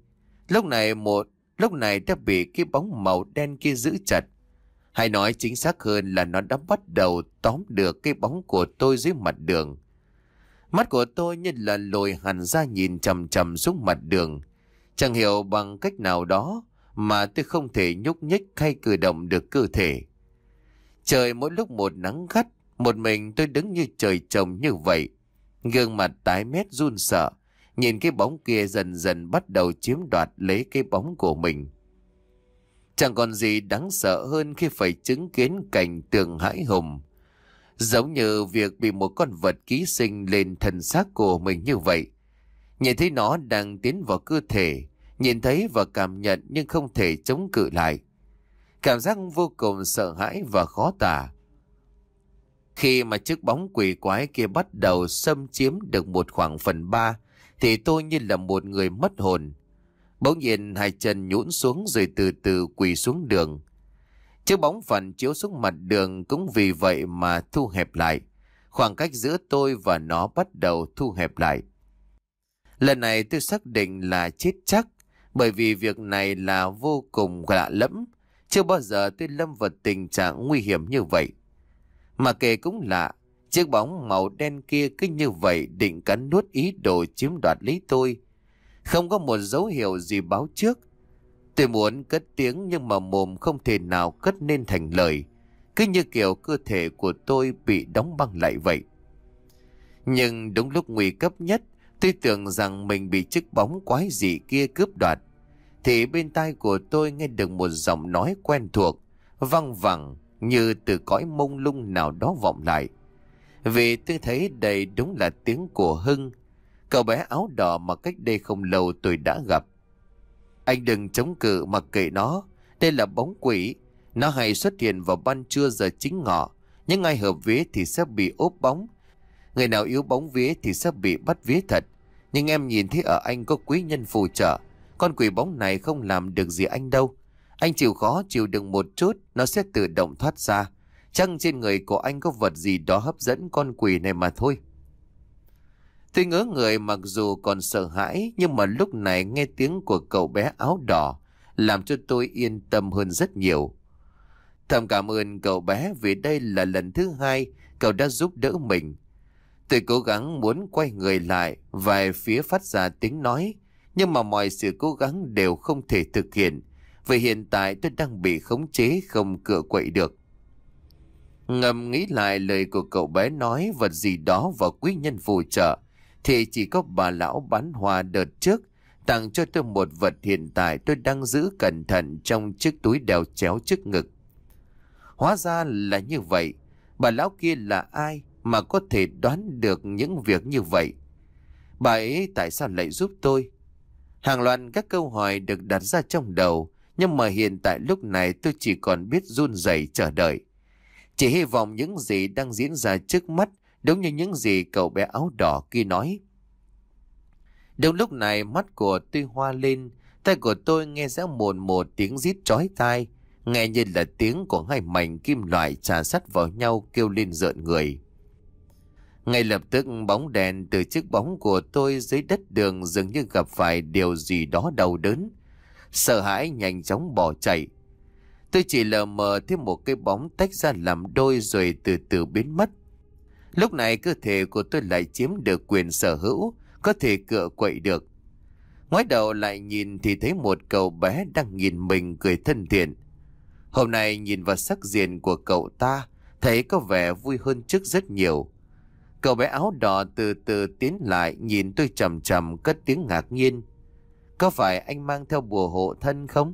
Lúc này một lúc này đã bị cái bóng màu đen kia giữ chặt. Hay nói chính xác hơn là nó đã bắt đầu tóm được cái bóng của tôi dưới mặt đường. Mắt của tôi như là lồi hẳn ra nhìn chằm chằm xuống mặt đường. Chẳng hiểu bằng cách nào đó mà tôi không thể nhúc nhích hay cử động được cơ thể. Trời mỗi lúc một nắng gắt, một mình tôi đứng như trời trồng như vậy. Gương mặt tái mét run sợ, nhìn cái bóng kia dần dần bắt đầu chiếm đoạt lấy cái bóng của mình. Chẳng còn gì đáng sợ hơn khi phải chứng kiến cảnh tượng hãi hùng. Giống như việc bị một con vật ký sinh lên thân xác của mình như vậy. Nhìn thấy nó đang tiến vào cơ thể, nhìn thấy và cảm nhận nhưng không thể chống cự lại. Cảm giác vô cùng sợ hãi và khó tả. Khi mà chiếc bóng quỷ quái kia bắt đầu xâm chiếm được một khoảng phần ba, thì tôi như là một người mất hồn. Bỗng nhiên hai chân nhũn xuống rồi từ từ quỳ xuống đường. Chiếc bóng phản chiếu xuống mặt đường cũng vì vậy mà thu hẹp lại. Khoảng cách giữa tôi và nó bắt đầu thu hẹp lại. Lần này tôi xác định là chết chắc, bởi vì việc này là vô cùng lạ lẫm. Chưa bao giờ tôi lâm vào tình trạng nguy hiểm như vậy. Mà kể cũng lạ, chiếc bóng màu đen kia cứ như vậy định cắn nuốt ý đồ chiếm đoạt lấy tôi. Không có một dấu hiệu gì báo trước. Tôi muốn cất tiếng nhưng mà mồm không thể nào cất nên thành lời. Cứ như kiểu cơ thể của tôi bị đóng băng lại vậy. Nhưng đúng lúc nguy cấp nhất, tôi tưởng rằng mình bị chiếc bóng quái dị kia cướp đoạt. Thì bên tai của tôi nghe được một giọng nói quen thuộc, văng vẳng như từ cõi mông lung nào đó vọng lại. Vì tôi thấy đây đúng là tiếng của Hưng, cậu bé áo đỏ mà cách đây không lâu tôi đã gặp. Anh đừng chống cự mặc kệ nó, đây là bóng quỷ. Nó hay xuất hiện vào ban trưa giờ chính ngọ, những ai hợp vía thì sẽ bị ốp bóng. Người nào yếu bóng vía thì sẽ bị bắt vía thật. Nhưng em nhìn thấy ở anh có quý nhân phù trợ, con quỷ bóng này không làm được gì anh đâu. Anh chịu khó chịu đựng một chút, nó sẽ tự động thoát ra. Chắc trên người của anh có vật gì đó hấp dẫn con quỷ này mà thôi. Tôi ngớ người mặc dù còn sợ hãi, nhưng mà lúc này nghe tiếng của cậu bé áo đỏ làm cho tôi yên tâm hơn rất nhiều. Thầm cảm ơn cậu bé vì đây là lần thứ hai cậu đã giúp đỡ mình. Tôi cố gắng muốn quay người lại về phía phát ra tiếng nói, nhưng mà mọi sự cố gắng đều không thể thực hiện, vì hiện tại tôi đang bị khống chế không cựa quậy được. Ngầm nghĩ lại lời của cậu bé nói vật gì đó vào quý nhân phù trợ, thì chỉ có bà lão bán hoa đợt trước tặng cho tôi một vật hiện tại tôi đang giữ cẩn thận trong chiếc túi đeo chéo trước ngực. Hóa ra là như vậy. Bà lão kia là ai mà có thể đoán được những việc như vậy? Bà ấy tại sao lại giúp tôi? Hàng loạt các câu hỏi được đặt ra trong đầu, nhưng mà hiện tại lúc này tôi chỉ còn biết run rẩy chờ đợi. Chỉ hy vọng những gì đang diễn ra trước mắt đúng như những gì cậu bé áo đỏ kia nói. Đúng lúc này mắt của tôi hoa lên, tay của tôi nghe rõ một một tiếng rít chói tai, nghe như là tiếng của hai mảnh kim loại chà sắt vào nhau kêu lên rợn người. Ngay lập tức bóng đèn từ chiếc bóng của tôi dưới đất đường dường như gặp phải điều gì đó đau đớn, sợ hãi nhanh chóng bỏ chạy. Tôi chỉ lờ mờ thấy một cái bóng tách ra làm đôi rồi từ từ biến mất. Lúc này cơ thể của tôi lại chiếm được quyền sở hữu, có thể cựa quậy được. Ngoái đầu lại nhìn thì thấy một cậu bé đang nhìn mình cười thân thiện. Hôm nay nhìn vào sắc diện của cậu ta, thấy có vẻ vui hơn trước rất nhiều. Cậu bé áo đỏ từ từ tiến lại nhìn tôi chằm chằm cất tiếng ngạc nhiên. Có phải anh mang theo bùa hộ thân không?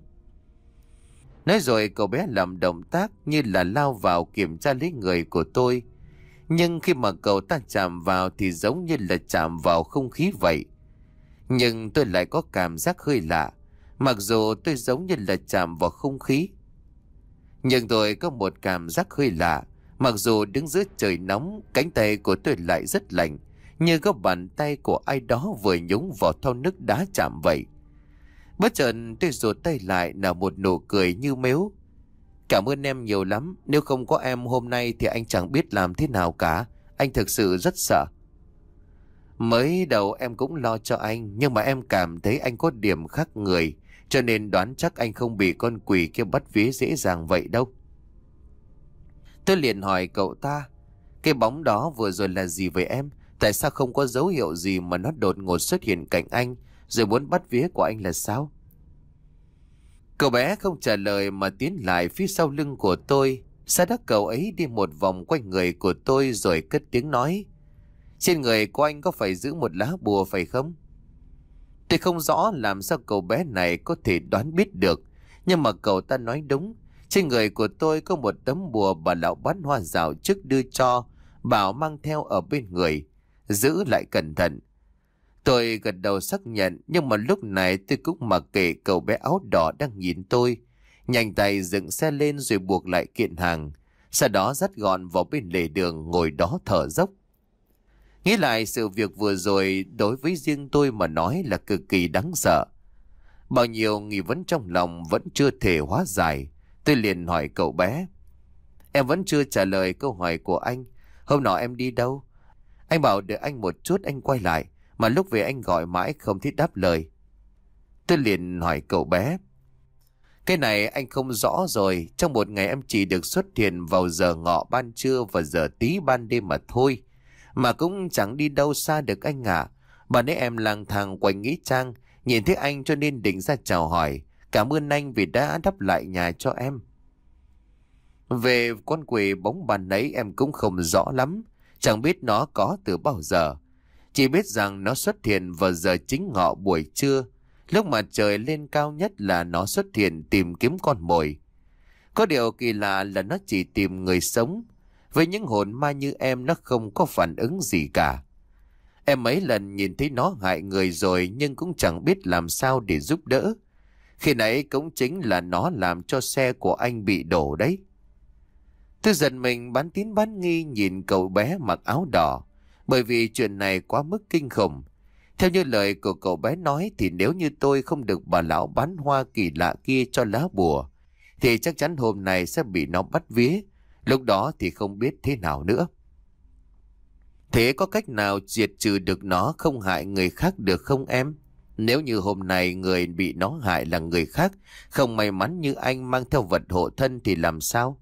Nói rồi cậu bé làm động tác như là lao vào kiểm tra lấy người của tôi. Nhưng khi mà cậu ta chạm vào thì giống như là chạm vào không khí vậy. Nhưng tôi lại có cảm giác hơi lạ, mặc dù tôi giống như là chạm vào không khí. Nhưng tôi có một cảm giác hơi lạ, mặc dù đứng giữa trời nóng, cánh tay của tôi lại rất lạnh, như có bàn tay của ai đó vừa nhúng vào thau nước đá chạm vậy. Bất chợt tôi rụt tay lại nở một nụ cười như mếu. Cảm ơn em nhiều lắm, nếu không có em hôm nay thì anh chẳng biết làm thế nào cả, anh thực sự rất sợ. Mới đầu em cũng lo cho anh, nhưng mà em cảm thấy anh có điểm khác người, cho nên đoán chắc anh không bị con quỷ kia bắt vía dễ dàng vậy đâu. Tôi liền hỏi cậu ta, cái bóng đó vừa rồi là gì vậy em? Tại sao không có dấu hiệu gì mà nó đột ngột xuất hiện cạnh anh, rồi muốn bắt vía của anh là sao? Cậu bé không trả lời mà tiến lại phía sau lưng của tôi. Sau đó cậu ấy đi một vòng quanh người của tôi rồi cất tiếng nói, trên người của anh có phải giữ một lá bùa phải không? Tôi không rõ làm sao cậu bé này có thể đoán biết được, nhưng mà cậu ta nói đúng. Trên người của tôi có một tấm bùa bà lão bán hoa dạo trước đưa cho, bảo mang theo ở bên người, giữ lại cẩn thận. Tôi gật đầu xác nhận, nhưng mà lúc này tôi cũng mặc kệ cậu bé áo đỏ đang nhìn tôi. Nhanh tay dựng xe lên rồi buộc lại kiện hàng, sau đó dắt gọn vào bên lề đường ngồi đó thở dốc. Nghĩ lại sự việc vừa rồi đối với riêng tôi mà nói là cực kỳ đáng sợ. Bao nhiêu nghi vấn trong lòng vẫn chưa thể hóa giải. Tôi liền hỏi cậu bé, em vẫn chưa trả lời câu hỏi của anh. Hôm nọ em đi đâu? Anh bảo đợi anh một chút anh quay lại, mà lúc về anh gọi mãi không thấy đáp lời. Tôi liền hỏi cậu bé, cái này anh không rõ rồi. Trong một ngày em chỉ được xuất hiện vào giờ ngọ ban trưa và giờ tí ban đêm mà thôi, mà cũng chẳng đi đâu xa được anh ạ. Bà nãy em lang thang quanh nghĩa trang, nhìn thấy anh cho nên định ra chào hỏi. Cảm ơn anh vì đã đắp lại nhà cho em. Về con quỷ bóng bàn nấy em cũng không rõ lắm, chẳng biết nó có từ bao giờ. Chỉ biết rằng nó xuất hiện vào giờ chính ngọ buổi trưa, lúc mà trời lên cao nhất là nó xuất hiện tìm kiếm con mồi. Có điều kỳ lạ là nó chỉ tìm người sống. Với những hồn ma như em, nó không có phản ứng gì cả. Em mấy lần nhìn thấy nó hại người rồi, nhưng cũng chẳng biết làm sao để giúp đỡ. Khi nãy cũng chính là nó làm cho xe của anh bị đổ đấy. Tôi giật mình bán tín bán nghi nhìn cậu bé mặc áo đỏ, bởi vì chuyện này quá mức kinh khủng. Theo như lời của cậu bé nói thì nếu như tôi không được bà lão bán hoa kỳ lạ kia cho lá bùa, thì chắc chắn hôm nay sẽ bị nó bắt vía. Lúc đó thì không biết thế nào nữa. Thế có cách nào diệt trừ được nó không hại người khác được không em? Nếu như hôm nay người bị nó hại là người khác, không may mắn như anh mang theo vật hộ thân thì làm sao?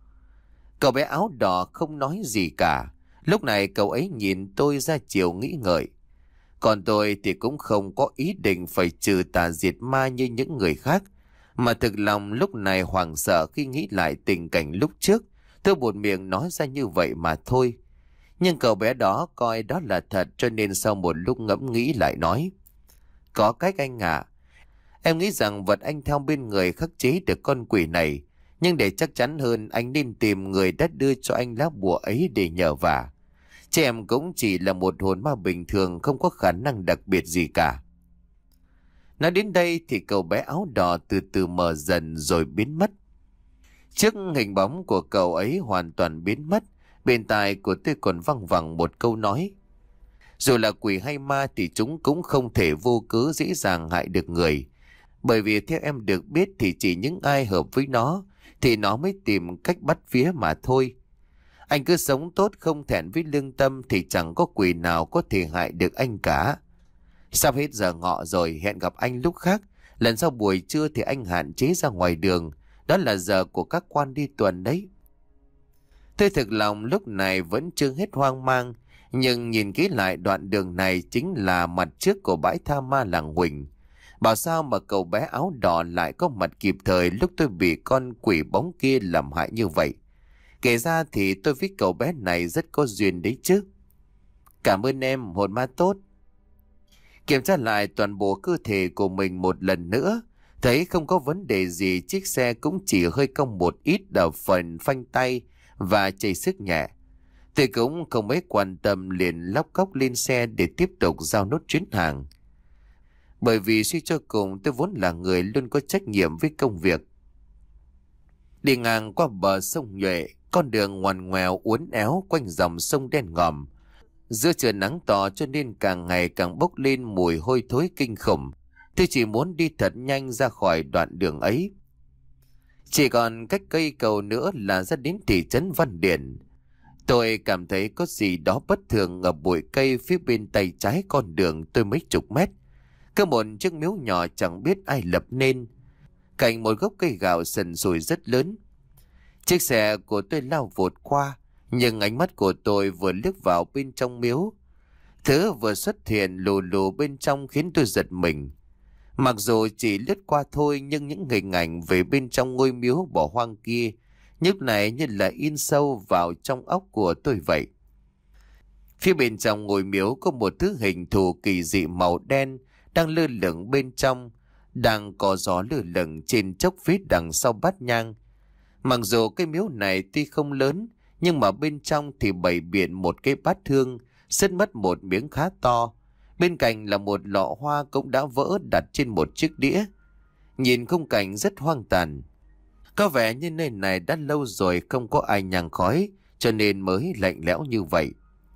Cậu bé áo đỏ không nói gì cả. Lúc này cậu ấy nhìn tôi ra chiều nghĩ ngợi. Còn tôi thì cũng không có ý định phải trừ tà diệt ma như những người khác, mà thực lòng lúc này hoảng sợ khi nghĩ lại tình cảnh lúc trước. Tôi buột miệng nói ra như vậy mà thôi. Nhưng cậu bé đó coi đó là thật, cho nên sau một lúc ngẫm nghĩ lại nói, có cách anh ạ. Em nghĩ rằng vật anh theo bên người khắc chế được con quỷ này, nhưng để chắc chắn hơn anh nên tìm người đã đưa cho anh lá bùa ấy để nhờ vả. Chứ em cũng chỉ là một hồn ma bình thường, không có khả năng đặc biệt gì cả. Nói đến đây thì cậu bé áo đỏ từ từ mờ dần rồi biến mất. Trước hình bóng của cậu ấy hoàn toàn biến mất, bên tai của tôi còn văng vẳng một câu nói, dù là quỷ hay ma thì chúng cũng không thể vô cớ dễ dàng hại được người. Bởi vì theo em được biết thì chỉ những ai hợp với nó thì nó mới tìm cách bắt vía mà thôi. Anh cứ sống tốt không thẹn với lương tâm thì chẳng có quỷ nào có thể hại được anh cả. Sắp hết giờ ngọ rồi, hẹn gặp anh lúc khác. Lần sau buổi trưa thì anh hạn chế ra ngoài đường, đó là giờ của các quan đi tuần đấy. Tôi thực lòng lúc này vẫn chưa hết hoang mang, nhưng nhìn kỹ lại đoạn đường này chính là mặt trước của bãi tha ma làng Huỳnh. Bảo sao mà cậu bé áo đỏ lại có mặt kịp thời lúc tôi bị con quỷ bóng kia làm hại như vậy. Kể ra thì tôi với cậu bé này rất có duyên đấy chứ. Cảm ơn em, hồn ma tốt. Kiểm tra lại toàn bộ cơ thể của mình một lần nữa, thấy không có vấn đề gì, chiếc xe cũng chỉ hơi cong một ít ở phần phanh tay và chảy xước nhẹ. Tôi cũng không mấy quan tâm, liền lóc cóc lên xe để tiếp tục giao nốt chuyến hàng. Bởi vì suy cho cùng tôi vốn là người luôn có trách nhiệm với công việc. Đi ngang qua bờ sông Nhuệ, con đường ngoằn ngoèo uốn éo quanh dòng sông đen ngòm. Giữa trời nắng to cho nên càng ngày càng bốc lên mùi hôi thối kinh khủng. Tôi chỉ muốn đi thật nhanh ra khỏi đoạn đường ấy. Chỉ còn cách cây cầu nữa là ra đến thị trấn Văn Điển. Tôi cảm thấy có gì đó bất thường ở bụi cây phía bên tay trái con đường tôi mấy chục mét. Cứ một chiếc miếu nhỏ chẳng biết ai lập nên, cạnh một gốc cây gạo sần sùi rất lớn. Chiếc xe của tôi lao vụt qua, nhưng ánh mắt của tôi vừa liếc vào bên trong miếu. Thứ vừa xuất hiện lù lù bên trong khiến tôi giật mình. Mặc dù chỉ lướt qua thôi, nhưng những hình ảnh về bên trong ngôi miếu bỏ hoang kia nhấp này như là in sâu vào trong óc của tôi vậy. Phía bên trong ngôi miếu có một thứ hình thù kỳ dị màu đen đang lơ lửng bên trong, đang có gió lơ lửng trên chốc phía đằng sau bát nhang. Mặc dù cái miếu này tuy không lớn, nhưng mà bên trong thì bày biện một cái bát hương, sứt mất một miếng khá to. Bên cạnh là một lọ hoa cũng đã vỡ đặt trên một chiếc đĩa. Nhìn khung cảnh rất hoang tàn. Có vẻ như nơi này đã lâu rồi không có ai nhang khói, cho nên mới lạnh lẽo như vậy.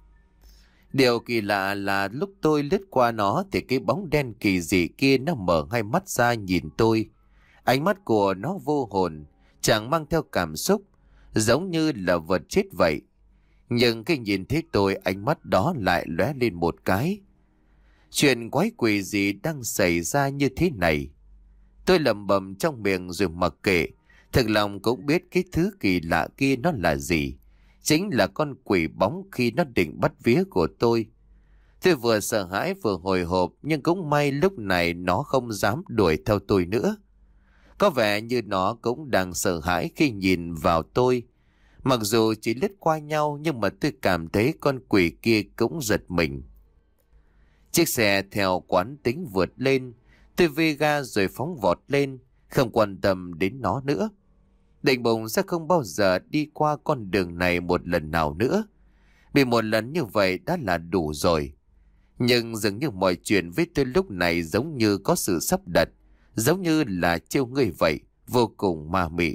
Điều kỳ lạ là lúc tôi lướt qua nó thì cái bóng đen kỳ dị kia nó mở hai mắt ra nhìn tôi. Ánh mắt của nó vô hồn, chẳng mang theo cảm xúc, giống như là vật chết vậy. Nhưng khi nhìn thấy tôi, ánh mắt đó lại lóe lên một cái. Chuyện quái quỷ gì đang xảy ra như thế này? Tôi lẩm bẩm trong miệng rồi mặc kệ. Thực lòng cũng biết cái thứ kỳ lạ kia nó là gì. Chính là con quỷ bóng khi nó định bắt vía của tôi. Tôi vừa sợ hãi vừa hồi hộp, nhưng cũng may lúc này nó không dám đuổi theo tôi nữa. Có vẻ như nó cũng đang sợ hãi khi nhìn vào tôi. Mặc dù chỉ lướt qua nhau, nhưng mà tôi cảm thấy con quỷ kia cũng giật mình. Chiếc xe theo quán tính vượt lên. Tôi vê ga rồi phóng vọt lên, không quan tâm đến nó nữa. Định bụng sẽ không bao giờ đi qua con đường này một lần nào nữa. Vì một lần như vậy đã là đủ rồi. Nhưng dường như mọi chuyện với tôi lúc này giống như có sự sắp đặt, giống như là trêu người vậy, vô cùng ma mị.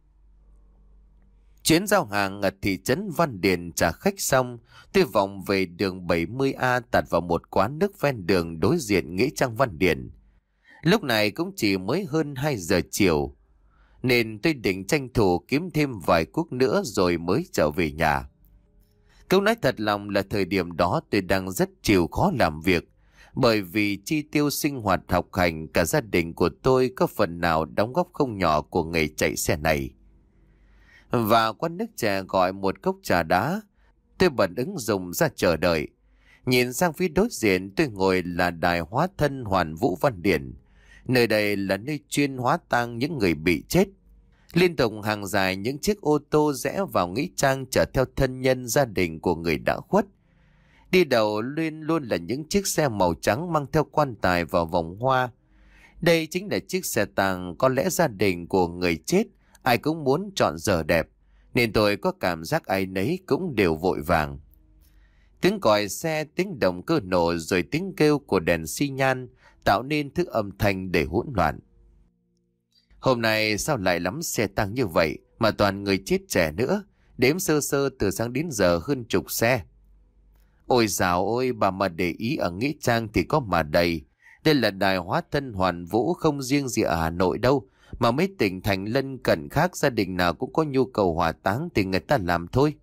Chuyến giao hàng ở thị trấn Văn Điền trả khách xong, tôi vòng về đường bảy mươi A tạt vào một quán nước ven đường đối diện nghĩa trang Văn Điền. Lúc này cũng chỉ mới hơn hai giờ chiều, nên tôi định tranh thủ kiếm thêm vài cuốc nữa rồi mới trở về nhà. Câu nói thật lòng là thời điểm đó tôi đang rất chịu khó làm việc, bởi vì chi tiêu sinh hoạt học hành cả gia đình của tôi có phần nào đóng góp không nhỏ của nghề chạy xe này. Và quán nước chè gọi một cốc trà đá, tôi bật ứng dụng ra chờ đợi. Nhìn sang phía đối diện tôi ngồi là đài hóa thân Hoàn Vũ Văn Điển. Nơi đây là nơi chuyên hóa tang những người bị chết. Liên tục hàng dài những chiếc ô tô rẽ vào nghĩa trang chở theo thân nhân gia đình của người đã khuất. Đi đầu luôn luôn là những chiếc xe màu trắng mang theo quan tài vào vòng hoa. Đây chính là chiếc xe tang có lẽ gia đình của người chết ai cũng muốn chọn giờ đẹp, nên tôi có cảm giác ai nấy cũng đều vội vàng. Tiếng còi xe, tiếng động cơ nổ rồi tiếng kêu của đèn xi nhan tạo nên thứ âm thanh để hỗn loạn. Hôm nay sao lại lắm xe tăng như vậy mà toàn người chết trẻ nữa, đếm sơ sơ từ sáng đến giờ hơn chục xe. Ôi dào ôi, bà mà để ý ở nghĩa trang thì có mà đầy. Đây là đài hóa thân Hoàn Vũ, không riêng gì ở Hà Nội đâu, mà mấy tỉnh thành lân cận khác gia đình nào cũng có nhu cầu hỏa táng thì người ta làm thôi.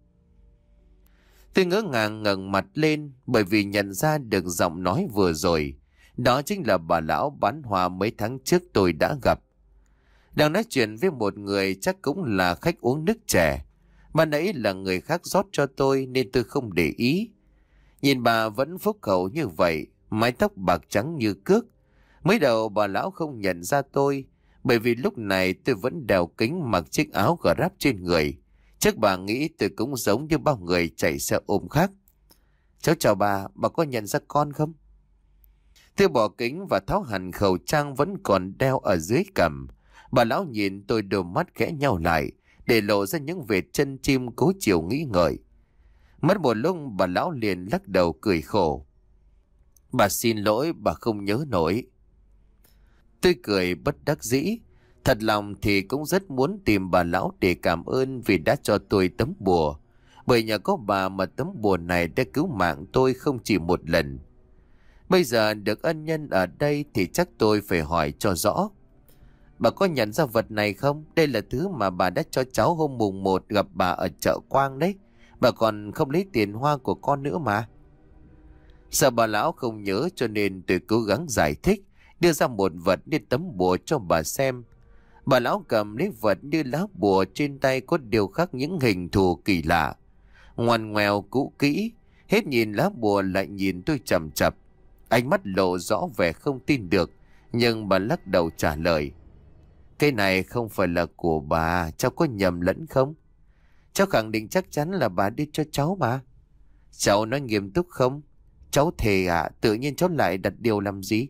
Tôi ngỡ ngàng ngẩng mặt lên bởi vì nhận ra được giọng nói vừa rồi. Đó chính là bà lão bán hoa mấy tháng trước tôi đã gặp. Đang nói chuyện với một người chắc cũng là khách uống nước chè. Bà nãy là người khác rót cho tôi nên tôi không để ý. Nhìn bà vẫn phúc hậu như vậy, mái tóc bạc trắng như cước. Mới đầu bà lão không nhận ra tôi, bởi vì lúc này tôi vẫn đeo kính mặc chiếc áo gờ ráp trên người. Chắc bà nghĩ tôi cũng giống như bao người chạy xe ôm khác. Cháu chào bà, bà có nhận ra con không? Tôi bỏ kính và tháo hẳn khẩu trang vẫn còn đeo ở dưới cằm. Bà lão nhìn tôi, đôi mắt khẽ nhau lại, để lộ ra những vệt chân chim cố chiều nghĩ ngợi. Mất một lúc bà lão liền lắc đầu cười khổ. Bà xin lỗi, bà không nhớ nổi. Tôi cười bất đắc dĩ. Thật lòng thì cũng rất muốn tìm bà lão để cảm ơn vì đã cho tôi tấm bùa. Bởi nhờ có bà mà tấm bùa này đã cứu mạng tôi không chỉ một lần. Bây giờ được ân nhân ở đây thì chắc tôi phải hỏi cho rõ. Bà có nhận ra vật này không? Đây là thứ mà bà đã cho cháu hôm mùng một gặp bà ở chợ Quang đấy. Bà còn không lấy tiền hoa của con nữa mà. Sợ bà lão không nhớ cho nên tôi cố gắng giải thích đưa ra một vật như tấm bùa cho bà xem. Bà lão cầm lấy vật như lá bùa, trên tay có điêu khắc những hình thù kỳ lạ, ngoằn ngoèo cũ kỹ. Hết nhìn lá bùa lại nhìn tôi chằm chằm, ánh mắt lộ rõ vẻ không tin được, nhưng bà lắc đầu trả lời: "Cái này không phải là của bà, cháu có nhầm lẫn không? Cháu khẳng định chắc chắn là bà đưa cho cháu mà." Cháu nói nghiêm túc không? Cháu thề ạ, tự nhiên cháu lại đặt điều làm gì?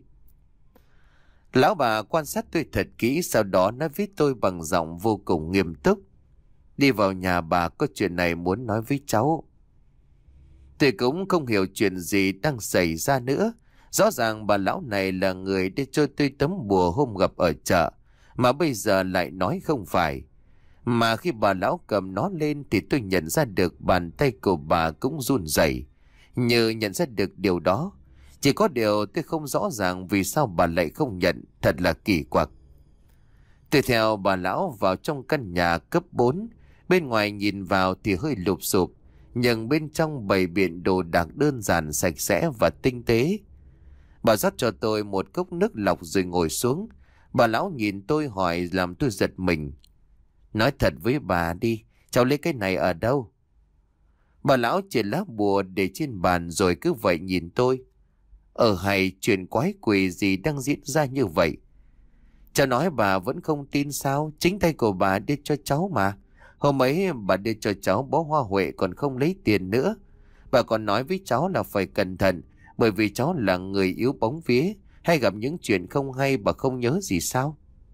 Lão bà quan sát tôi thật kỹ, sau đó nói với tôi bằng giọng vô cùng nghiêm túc: "Đi vào nhà bà, có chuyện này muốn nói với cháu." Tôi cũng không hiểu chuyện gì đang xảy ra nữa. Rõ ràng bà lão này là người đi cho tôi tấm bùa hôm gặp ở chợ, mà bây giờ lại nói không phải. Mà khi bà lão cầm nó lên thì tôi nhận ra được bàn tay của bà cũng run rẩy, như nhận ra được điều đó. Chỉ có điều tôi không rõ ràng vì sao bà lại không nhận, thật là kỳ quặc. Tôi theo bà lão vào trong căn nhà cấp bốn. Bên ngoài nhìn vào thì hơi lụp xụp, nhưng bên trong bày biện đồ đạc đơn giản, sạch sẽ và tinh tế. Bà rót cho tôi một cốc nước lọc rồi ngồi xuống. Bà lão nhìn tôi hỏi làm tôi giật mình: "Nói thật với bà đi, cháu lấy cái này ở đâu?" Bà lão chỉ lá bùa để trên bàn rồi cứ vậy nhìn tôi. Ở hay chuyện quái quỷ gì đang diễn ra như vậy? Cháu nói bà vẫn không tin sao? Chính tay của bà đưa cho cháu mà. Hôm ấy bà đưa cho cháu bó hoa huệ còn không lấy tiền nữa. Bà còn nói với cháu là phải cẩn thận, bởi vì cháu là người yếu bóng vía, hay gặp những chuyện không hay bà không nhớ gì sao?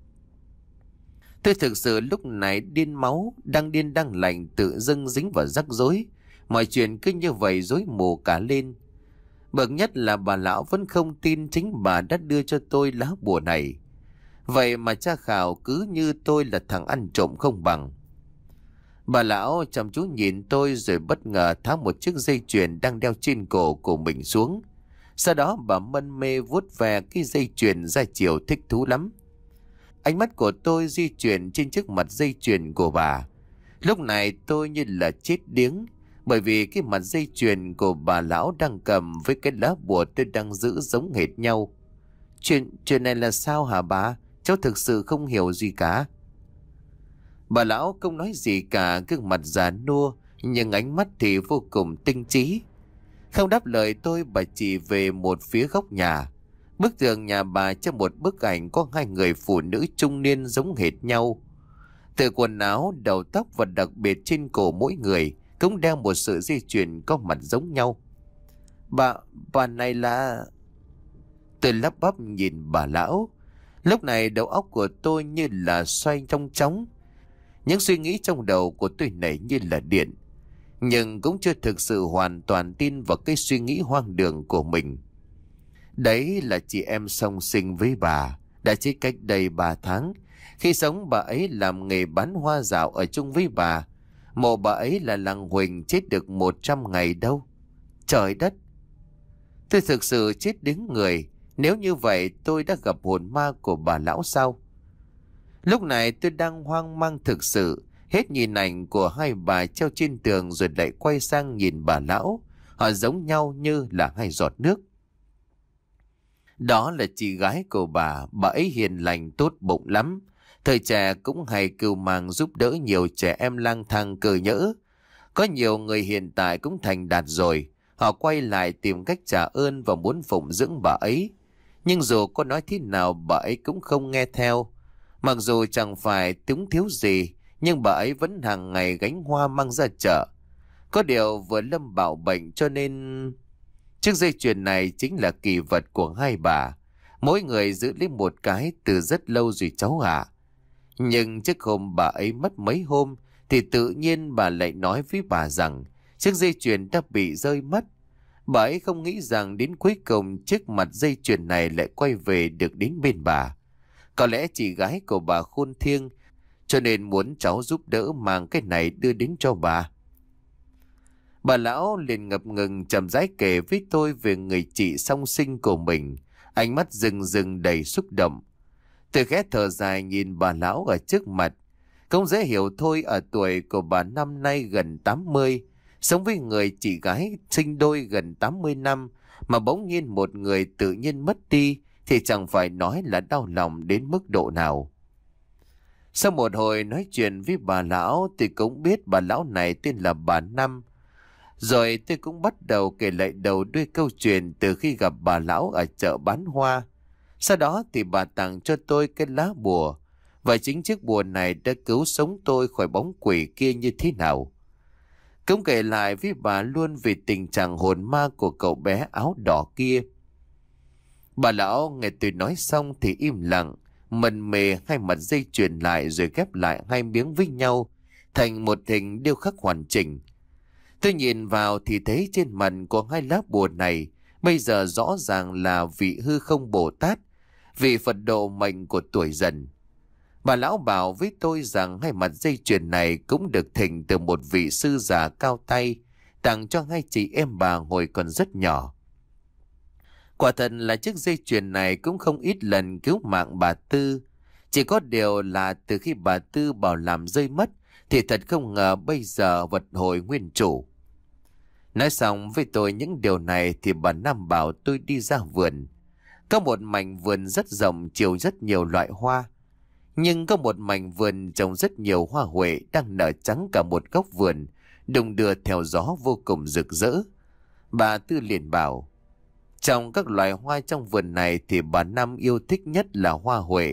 Tôi thực sự lúc này điên máu, đang điên đang lành, tự dưng dính vào rắc rối. Mọi chuyện cứ như vậy rối mù cả lên. Bực nhất là bà lão vẫn không tin chính bà đã đưa cho tôi lá bùa này. Vậy mà tra khảo cứ như tôi là thằng ăn trộm không bằng. Bà lão chăm chú nhìn tôi rồi bất ngờ tháo một chiếc dây chuyền đang đeo trên cổ của mình xuống. Sau đó bà mân mê vuốt ve cái dây chuyền ra chiều thích thú lắm. Ánh mắt của tôi di chuyển trên chiếc mặt dây chuyền của bà. Lúc này tôi như là chết điếng, bởi vì cái mặt dây chuyền của bà lão đang cầm với cái lá bùa tôi đang giữ giống hệt nhau. Chuyện, chuyện này là sao hả bà? Cháu thực sự không hiểu gì cả. Bà lão không nói gì cả, gương mặt già nua nhưng ánh mắt thì vô cùng tinh trí. Không đáp lời tôi, bà chỉ về một phía góc nhà. Bức tường nhà bà treo một bức ảnh có hai người phụ nữ trung niên giống hệt nhau. Từ quần áo, đầu tóc và đặc biệt trên cổ mỗi người cũng đeo một sợi dây chuyền có mặt giống nhau. Bà, bà này là... Tôi lắp bắp nhìn bà lão. Lúc này đầu óc của tôi như là xoay trong chóng. Những suy nghĩ trong đầu của tôi nảy như là điện, nhưng cũng chưa thực sự hoàn toàn tin vào cái suy nghĩ hoang đường của mình. Đấy là chị em song sinh với bà, đã chết cách đây ba tháng. Khi sống bà ấy làm nghề bán hoa dạo ở chung với bà. Mộ bà ấy là làng Huỳnh, chết được một trăm ngày đâu. Trời đất! Tôi thực sự chết đứng người. Nếu như vậy tôi đã gặp hồn ma của bà lão sao? Lúc này tôi đang hoang mang thực sự. Hết nhìn ảnh của hai bà treo trên tường rồi lại quay sang nhìn bà lão. Họ giống nhau như là hai giọt nước. Đó là chị gái của bà. Bà ấy hiền lành tốt bụng lắm. Thời trẻ cũng hay cưu mang giúp đỡ nhiều trẻ em lang thang cơ nhỡ. Có nhiều người hiện tại cũng thành đạt rồi. Họ quay lại tìm cách trả ơn và muốn phụng dưỡng bà ấy. Nhưng dù có nói thế nào bà ấy cũng không nghe theo. Mặc dù chẳng phải túng thiếu gì, nhưng bà ấy vẫn hàng ngày gánh hoa mang ra chợ. Có điều vừa lâm bạo bệnh cho nên... Chiếc dây chuyền này chính là kỳ vật của hai bà. Mỗi người giữ lấy một cái từ rất lâu rồi cháu ạ. Nhưng trước hôm bà ấy mất mấy hôm thì tự nhiên bà lại nói với bà rằng chiếc dây chuyền đã bị rơi mất. Bà ấy không nghĩ rằng đến cuối cùng chiếc mặt dây chuyền này lại quay về được đến bên bà. Có lẽ chị gái của bà khôn thiêng, cho nên muốn cháu giúp đỡ mang cái này đưa đến cho bà. Bà lão liền ngập ngừng chậm rãi kể với tôi về người chị song sinh của mình, ánh mắt rừng rừng đầy xúc động. Tôi khẽ thở dài nhìn bà lão ở trước mặt. Không dễ hiểu thôi, ở tuổi của bà năm nay gần tám mươi, sống với người chị gái sinh đôi gần tám mươi năm, mà bỗng nhiên một người tự nhiên mất đi, thì chẳng phải nói là đau lòng đến mức độ nào. Sau một hồi nói chuyện với bà lão thì cũng biết bà lão này tên là bà Năm. Rồi tôi cũng bắt đầu kể lại đầu đuôi câu chuyện từ khi gặp bà lão ở chợ bán hoa. Sau đó thì bà tặng cho tôi cái lá bùa, và chính chiếc bùa này đã cứu sống tôi khỏi bóng quỷ kia như thế nào. Cũng kể lại với bà luôn về tình trạng hồn ma của cậu bé áo đỏ kia. Bà lão nghe tôi nói xong thì im lặng, mần mề hai mặt dây chuyền lại rồi ghép lại hai miếng với nhau thành một hình điêu khắc hoàn chỉnh. Tôi nhìn vào thì thấy trên mặt của hai lá bùa này bây giờ rõ ràng là vị hư không Bồ Tát, vị Phật độ mệnh của tuổi Dần. Bà lão bảo với tôi rằng hai mặt dây chuyền này cũng được thỉnh từ một vị sư già cao tay, tặng cho hai chị em bà hồi còn rất nhỏ. Quả thật là chiếc dây chuyền này cũng không ít lần cứu mạng bà Tư. Chỉ có điều là từ khi bà Tư bảo làm rơi mất thì thật không ngờ bây giờ vật hồi nguyên chủ. Nói xong với tôi những điều này thì bà Năm bảo tôi đi ra vườn. Có một mảnh vườn rất rộng, chiều rất nhiều loại hoa. Nhưng có một mảnh vườn trồng rất nhiều hoa huệ đang nở trắng cả một góc vườn, đung đưa theo gió vô cùng rực rỡ. Bà Tư liền bảo, trong các loài hoa trong vườn này thì bà Năm yêu thích nhất là hoa huệ.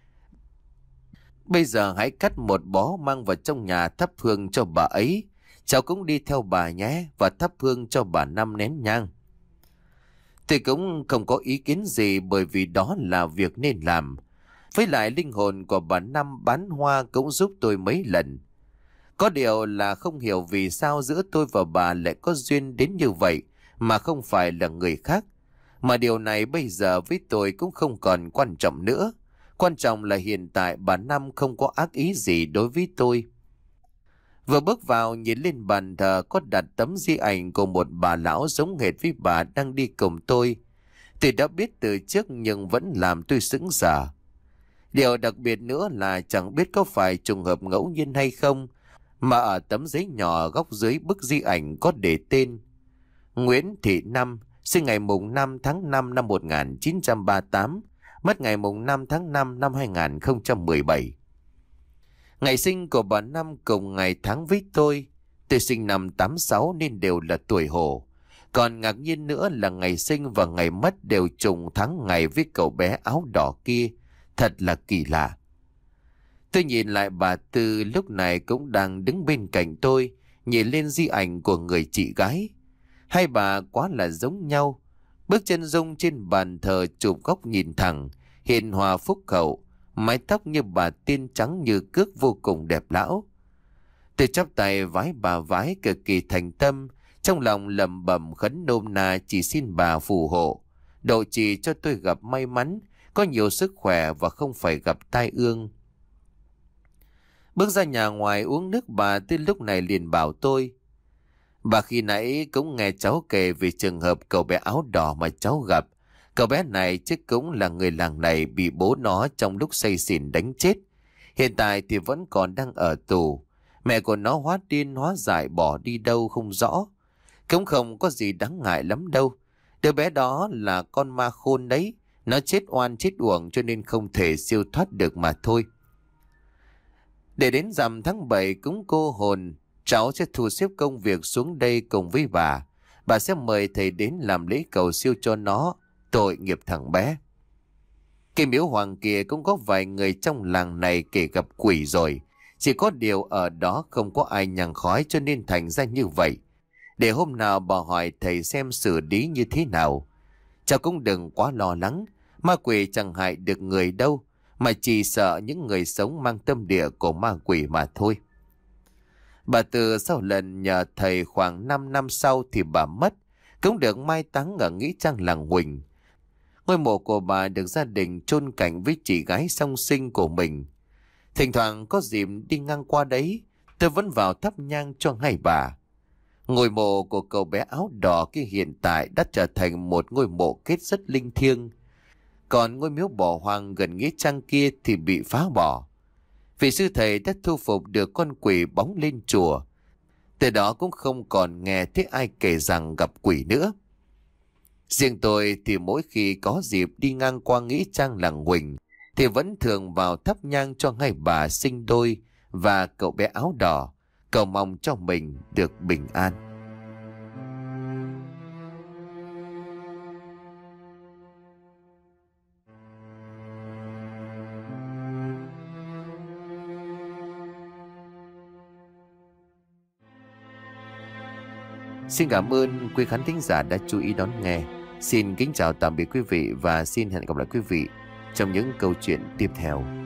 Bây giờ hãy cắt một bó mang vào trong nhà thắp hương cho bà ấy. Cháu cũng đi theo bà nhé, và thắp hương cho bà Năm nén nhang. Tôi cũng không có ý kiến gì, bởi vì đó là việc nên làm. Với lại linh hồn của bà Năm bán hoa cũng giúp tôi mấy lần. Có điều là không hiểu vì sao giữa tôi và bà lại có duyên đến như vậy, mà không phải là người khác. Mà điều này bây giờ với tôi cũng không còn quan trọng nữa. Quan trọng là hiện tại bà Năm không có ác ý gì đối với tôi. Vừa bước vào nhìn lên bàn thờ có đặt tấm di ảnh của một bà lão giống hệt với bà đang đi cùng tôi. Tôi đã biết từ trước nhưng vẫn làm tôi sững sờ. Điều đặc biệt nữa là chẳng biết có phải trùng hợp ngẫu nhiên hay không, mà ở tấm giấy nhỏ góc dưới bức di ảnh có để tên Nguyễn Thị Năm, sinh ngày mùng năm tháng năm năm một nghìn chín trăm ba mươi tám, mất ngày mùng năm tháng năm năm hai nghìn không trăm mười bảy. Ngày sinh của bà Năm cùng ngày tháng với tôi. Tôi sinh năm tám sáu nên đều là tuổi hổ. Còn ngạc nhiên nữa là ngày sinh và ngày mất đều trùng tháng ngày với cậu bé áo đỏ kia. Thật là kỳ lạ. Tôi nhìn lại bà Tư lúc này cũng đang đứng bên cạnh tôi, nhìn lên di ảnh của người chị gái. Hai bà quá là giống nhau. Bước chân dung trên bàn thờ chụp góc nhìn thẳng, hiền hòa phúc hậu, mái tóc như bà tiên trắng như cước vô cùng đẹp lão. Tôi chắp tay vái bà vái cực kỳ thành tâm, trong lòng lẩm bẩm khấn nôm na chỉ xin bà phù hộ, độ trì cho tôi gặp may mắn, có nhiều sức khỏe và không phải gặp tai ương. Bước ra nhà ngoài uống nước, bà Tư lúc này liền bảo tôi, bà khi nãy cũng nghe cháu kể về trường hợp cậu bé áo đỏ mà cháu gặp. Cậu bé này chứ cũng là người làng này bị bố nó trong lúc say xỉn đánh chết. Hiện tại thì vẫn còn đang ở tù. Mẹ của nó hóa điên hóa dại bỏ đi đâu không rõ. Cũng không có gì đáng ngại lắm đâu. Đứa bé đó là con ma khôn đấy. Nó chết oan chết uổng cho nên không thể siêu thoát được mà thôi. Để đến rằm tháng bảy cúng cô hồn, cháu sẽ thu xếp công việc xuống đây cùng với bà. Bà sẽ mời thầy đến làm lễ cầu siêu cho nó. Tội nghiệp thằng bé. Cái miếu hoàng kia cũng có vài người trong làng này kể gặp quỷ rồi. Chỉ có điều ở đó không có ai nhang khói cho nên thành ra như vậy. Để hôm nào bà hỏi thầy xem xử lý như thế nào. Cháu cũng đừng quá lo lắng. Ma quỷ chẳng hại được người đâu, mà chỉ sợ những người sống mang tâm địa của ma quỷ mà thôi. Bà Tư sau lần nhờ thầy khoảng năm năm sau thì bà mất, cũng được mai táng ở nghĩa trang làng Huỳnh. Ngôi mộ của bà được gia đình chôn cạnh với chị gái song sinh của mình. Thỉnh thoảng có dịp đi ngang qua đấy, tôi vẫn vào thắp nhang cho hai bà. Ngôi mộ của cậu bé áo đỏ kia hiện tại đã trở thành một ngôi mộ kết rất linh thiêng. Còn ngôi miếu bỏ hoang gần nghĩa trang kia thì bị phá bỏ. Vị sư thầy đã thu phục được con quỷ bóng lên chùa. Từ đó cũng không còn nghe thấy ai kể rằng gặp quỷ nữa. Riêng tôi thì mỗi khi có dịp đi ngang qua nghĩa trang làng Huỳnh thì vẫn thường vào thắp nhang cho hai bà sinh đôi và cậu bé áo đỏ, cầu mong cho mình được bình an. Xin cảm ơn quý khán thính giả đã chú ý đón nghe. Xin kính chào tạm biệt quý vị và xin hẹn gặp lại quý vị trong những câu chuyện tiếp theo.